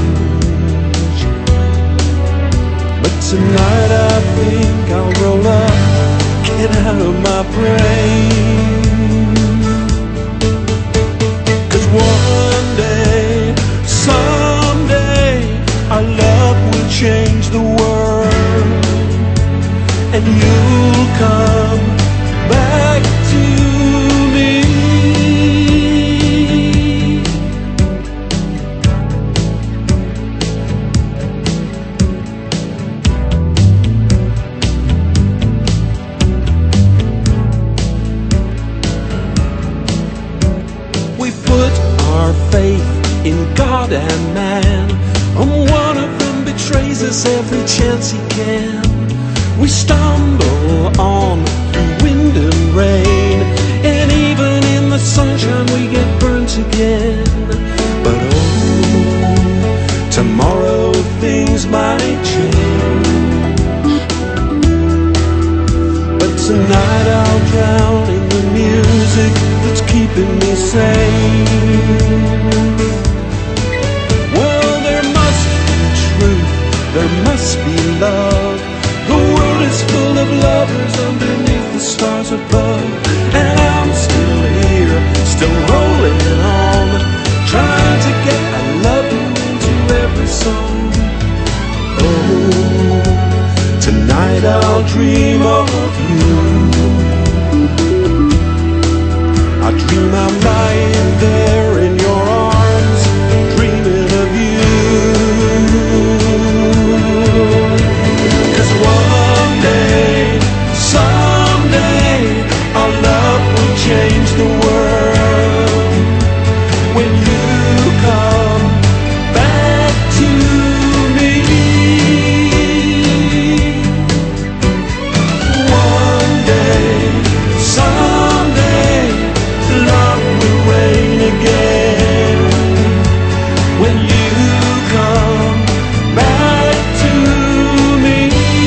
But tonight I think I'll roll up, get out of my brain. 'Cause one day, someday, our love will change the world, and you'll come back to me. We put our faith in God and man, and one of them betrays us every chance he can. We stumble on through wind and rain, and even in the sunshine we get burnt again. But oh, tomorrow things might change. But tonight I'll drown in the music that's keeping me sane. Well, there must be truth, there must be love. The world is full of lovers underneath the stars above, and I'm still here, still rolling on, trying to get I love you into every song. Oh, tonight I'll dream of you. I dream I'm lying there in your arms, dreaming of you. 'Cause one day, someday, our love will change the world, when you come back to me. One day, someday, love will reign again, when you come back to me.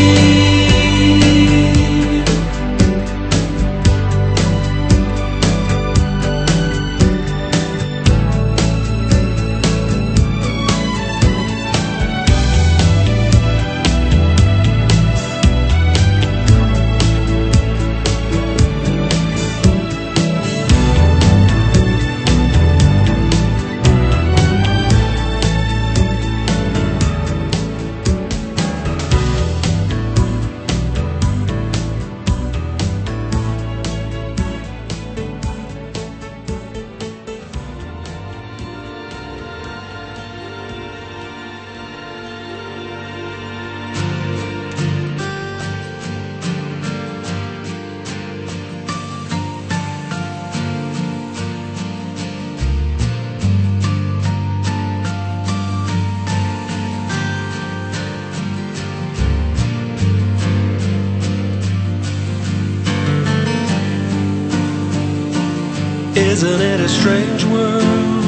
Isn't it a strange world,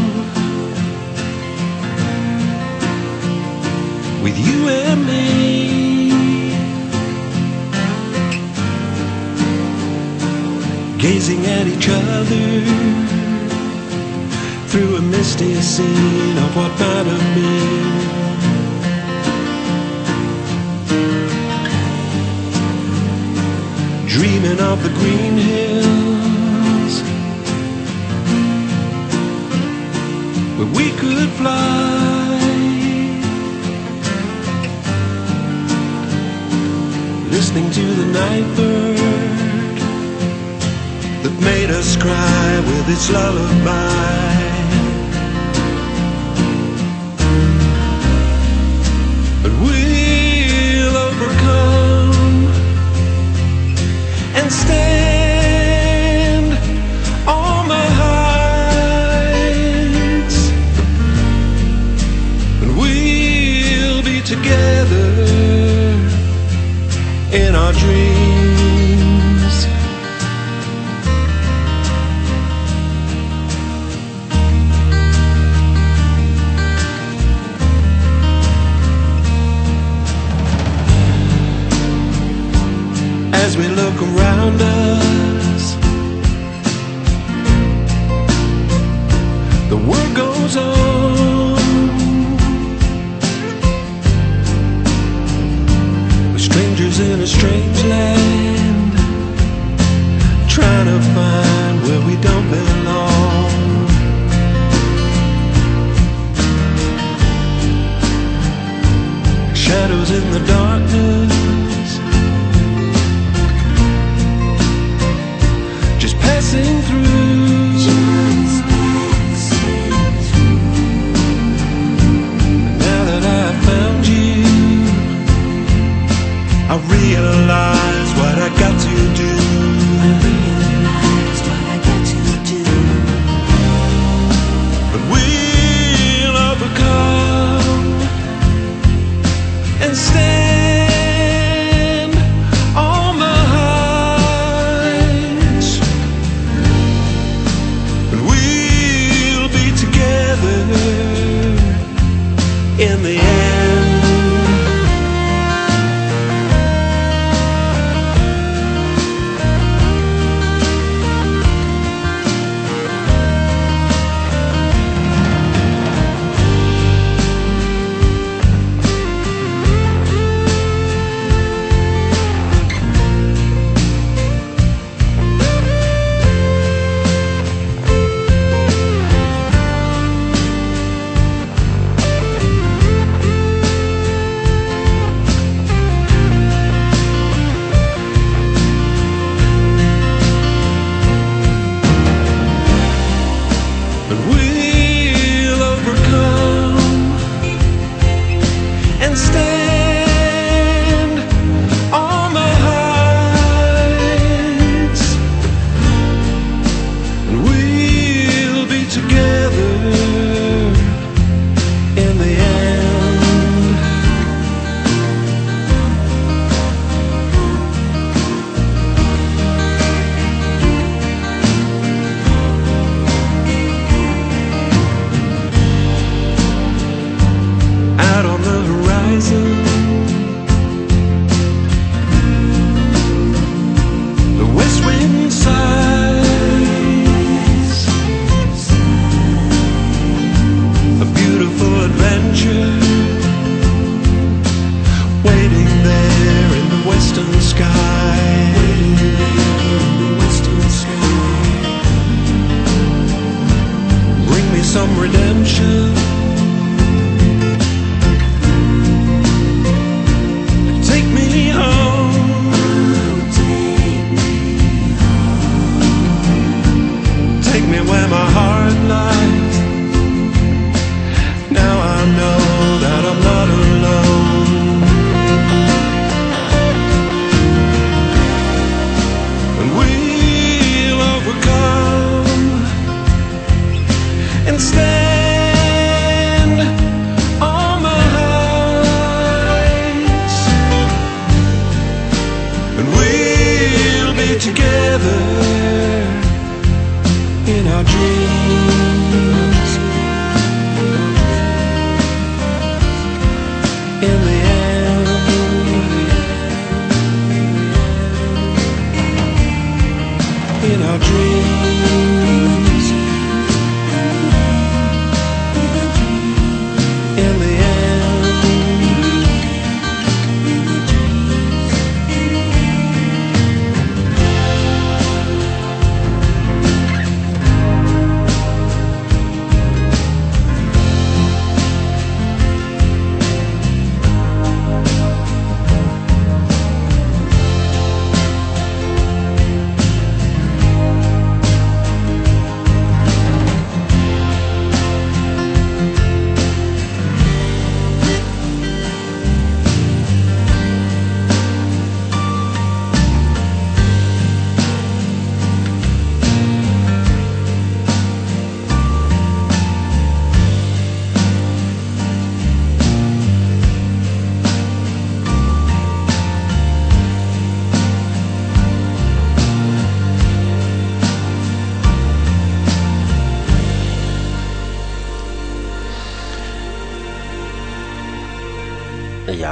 with you and me? Gazing at each other through a misty scene of what might have been. Dreaming of the green hills where we could fly, listening to the night bird that made us cry with its lullaby. But we'll overcome and stand on the heights, and we'll be together in our dreams. as we look around us. The world goes on with strangers in a strange land, trying to find where we don't belong. Shadows in the darkness, just passing through. Just passing through. Now that I've found you, I realize what I got to do. I realize what I got to do. But we'll overcome and stand.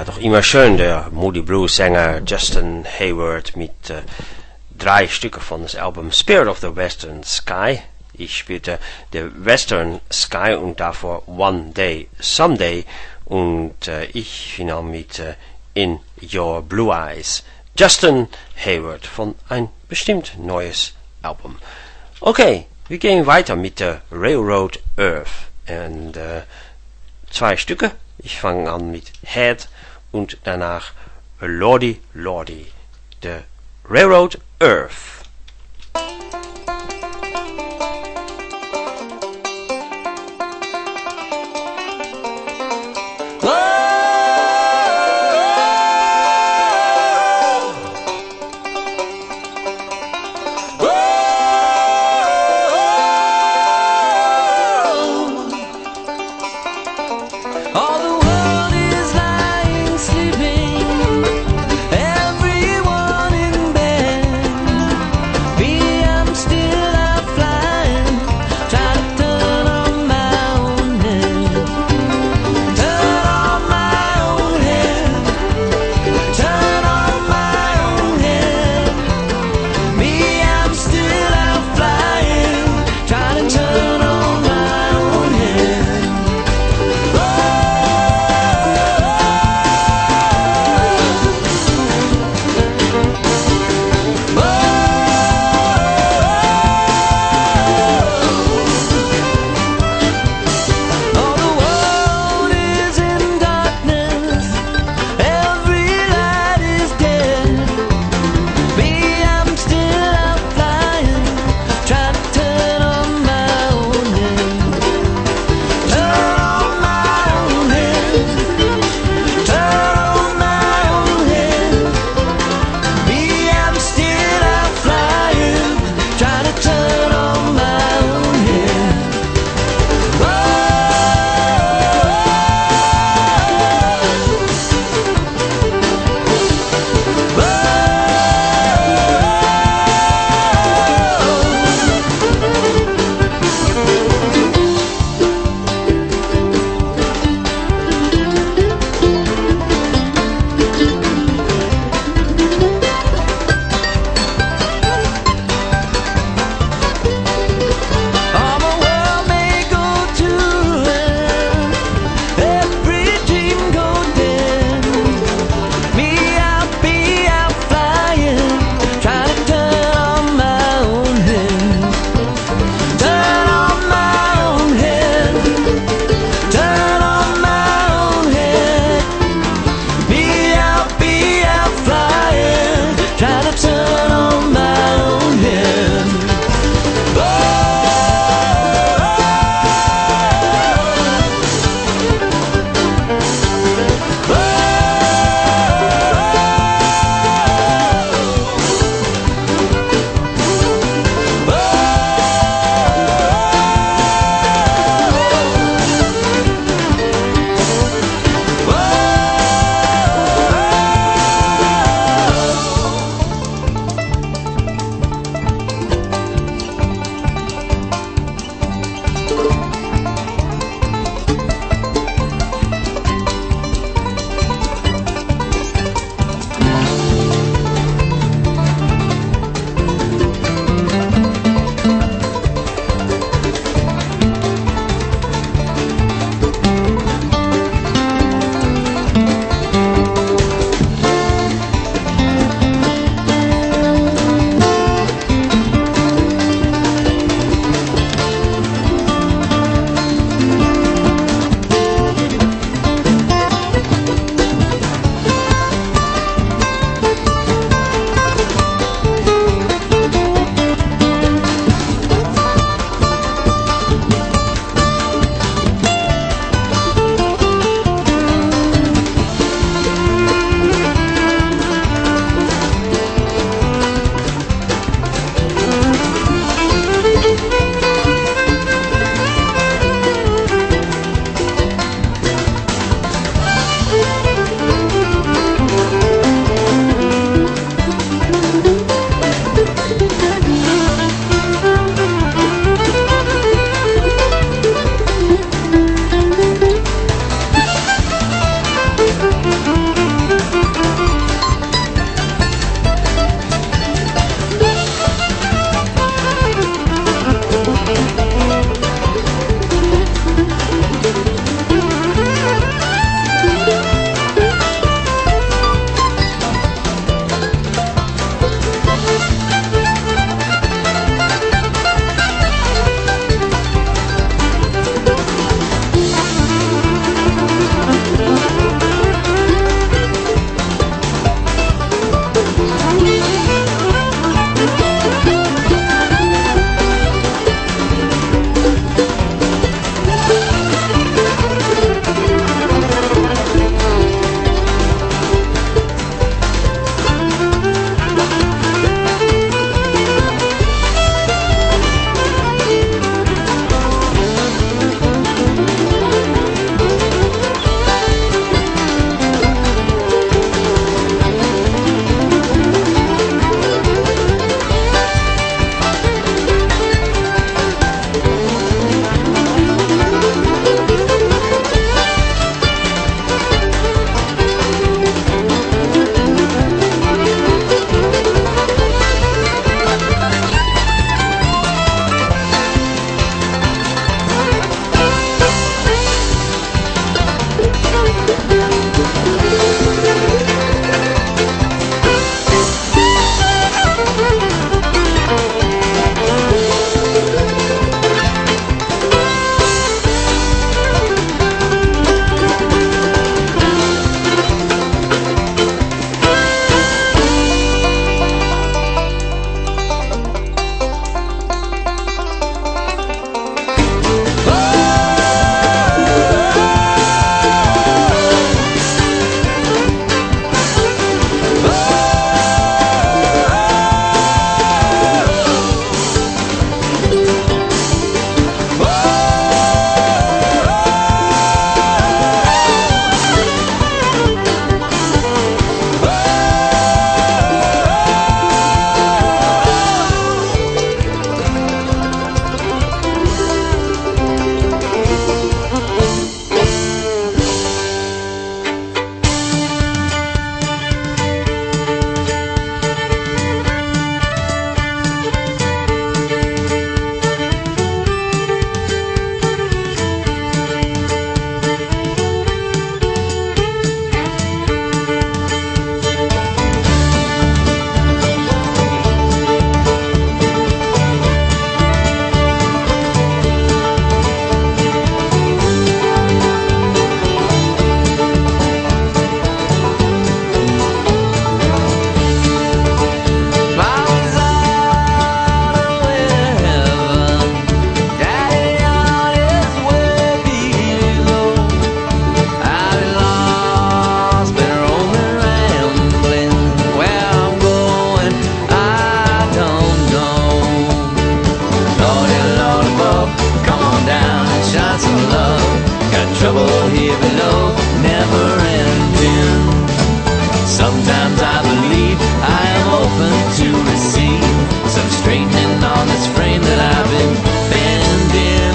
Ja, doch immer schön, der Moody Blues Sänger Justin Hayward mit äh, drei Stücke von das Album Spirit of the Western Sky. Ich spielte The Western Sky und davor One Day Someday und äh, ich final mit äh, In Your Blue Eyes. Justin Hayward von ein bestimmt neues Album. Okay, wir gehen weiter mit der Railroad Earth und äh, zwei Stücke. Ich fange an mit Head und danach Lordy Lordy. The Railroad Earth. Everyone in bed Sometimes I believe I am open to receive some straightening on this frame that I've been bending.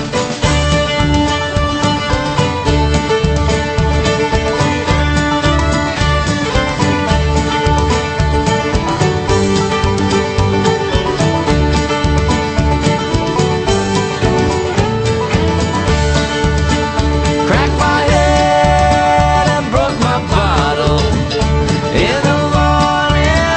Cracked my head and broke my bottle in the morning.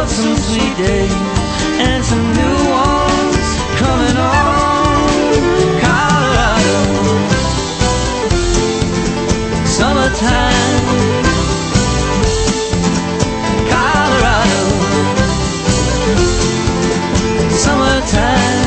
of some sweet days and some new ones coming on. Colorado, summertime. Colorado, summertime.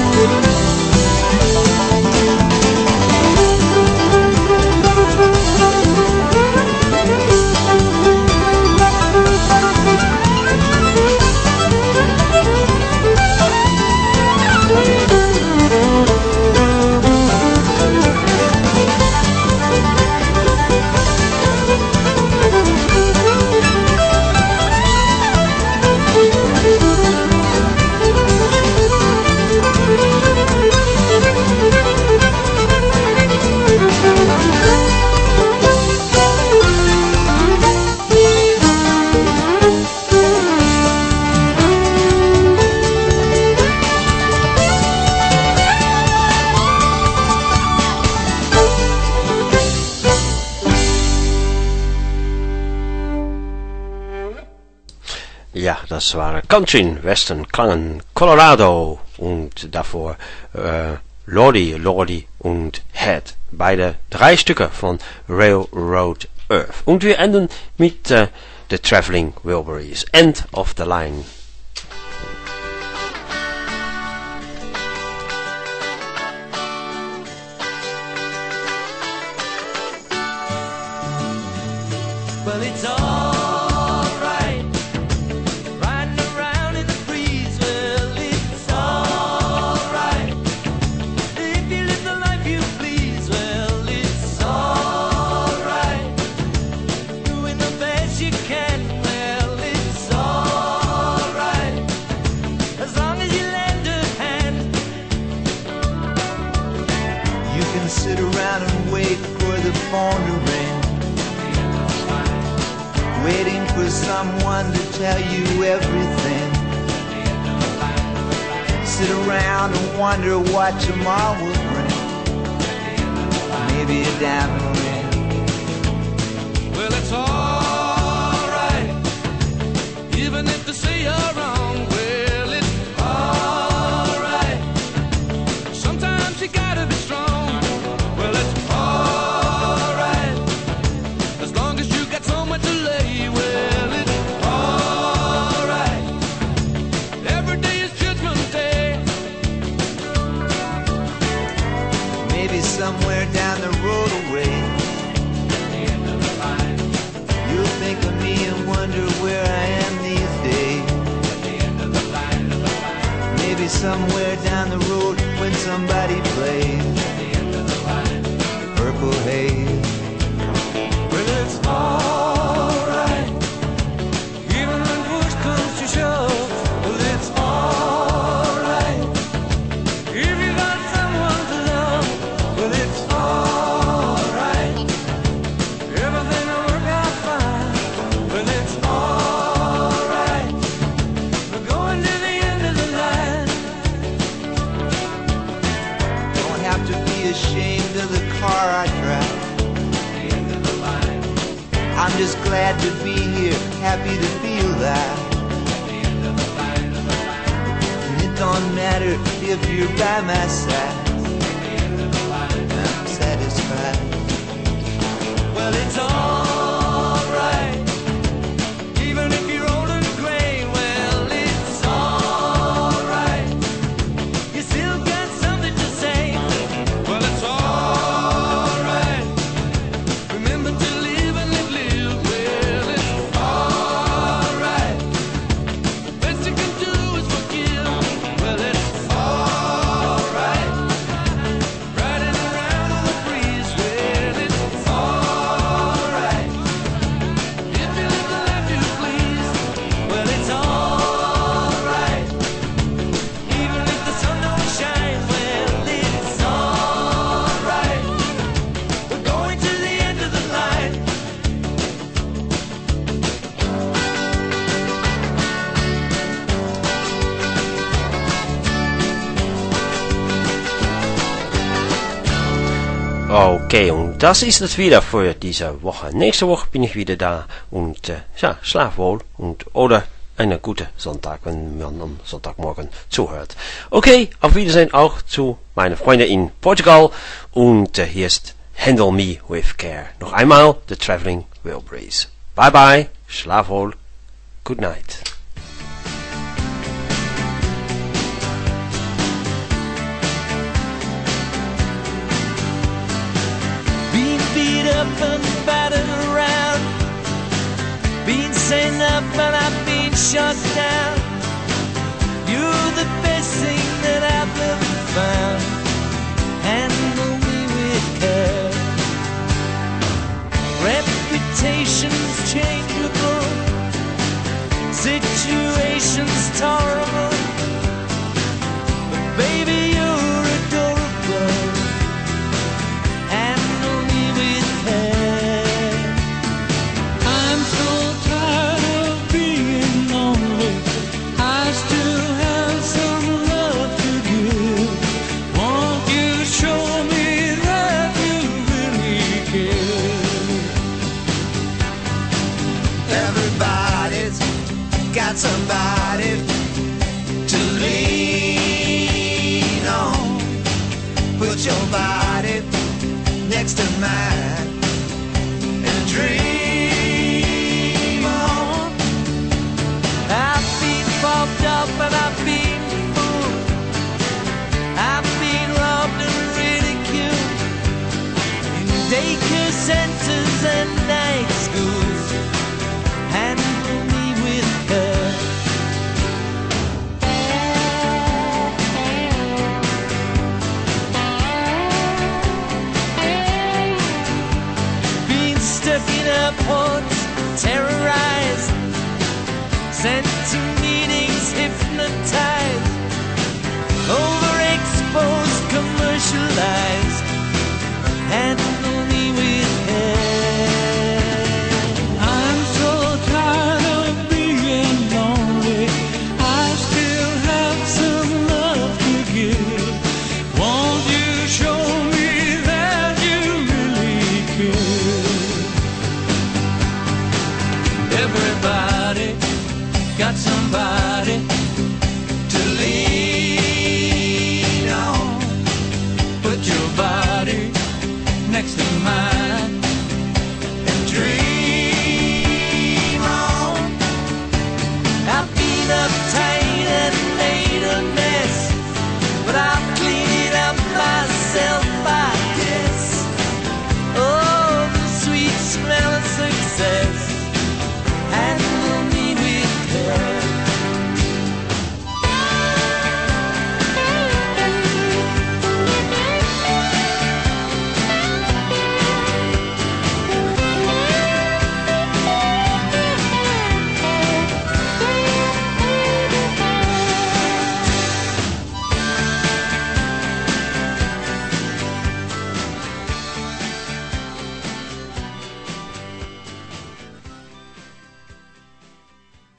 Ja, das waren Country Western Klangen Colorado und davor äh, Lordy, Lordy und Head. Beide drei Stücke von Railroad Earth. Und wir enden mit äh, The Traveling Wilburys, End of the Line. Well, it's alright, riding around in the breeze. Well, it's alright, if you live the life you please. Well, it's alright, doing the best you can. Well, it's alright, as long as you lend a hand. You can sit around and wait for the phone to ring, waiting for someone to tell you everything. Sit around and wonder what tomorrow will bring. Maybe a diamond ring. Well, it's alright, even if they say you're wrong. Well, it's alright, sometimes you gotta be strong. Well, it's alright, as long as you got somewhere to lay. Well, it's alright, every day is Judgment Day. Maybe somewhere down the road away, you'll think of me and wonder where I am these days. Maybe somewhere down the road when somebody plays Purple Haze. Well, it's alright, even when push comes to shove. Well, it's alright, if you got someone to love. Well, it's alright, everything will work out fine. Well, it's alright, we're going to the end of the line. Don't have to be ashamed of the car I drive. I'm just glad to be here, happy to feel that. And it don't matter if you're by my side, I'm satisfied. Well, it's alright, even if you're old and gray. Well, it's alright, you still got something to say. Well, it's alright, remember to live and live, live. Well, it's alright, the best you can do is forgive. Well, it's alright, riding around on the breeze. Well, it's alright, if you live the life you please. Well, it's alright, even if the sun don't shine. Well, it's alright, we're going to the end of the line. Okay, und das ist es wieder für diese Woche. Nächste Woche bin ich wieder da und äh, ja, schlaf wohl und oder eine gute Sonntag, wenn man am Sonntagmorgen zuhört. Okay, auf Wiedersehen auch zu meinen Freunden in Portugal. Und äh, hier ist Handle Me With Care. Noch einmal, The Traveling Wilburys. Bye bye, schlaf wohl, good night. Being beat up and battered around, being sent up and I've been shut down. You're the best thing that I've ever found. Handle me with care. Reputations changeable, situations tolerable, but baby you're adorable. Handle me with care. I'm so tired of being lonely. I still have some love to give. Won't you show me that you really care? Everybody's got somebody to lean on. Put your body next to mine and dream on. I've been bumped up and I've been fooled. I've been robbed and ridiculed in daycare centers and night schools. Handle me with care. Being stuck in airports, terrorized, sent to meetings, hypnotized, overexposed, commercialized. Handle me with care. I'm so tired of being lonely. I still have some love to give. Won't you show me that you really care? Everybody got somebody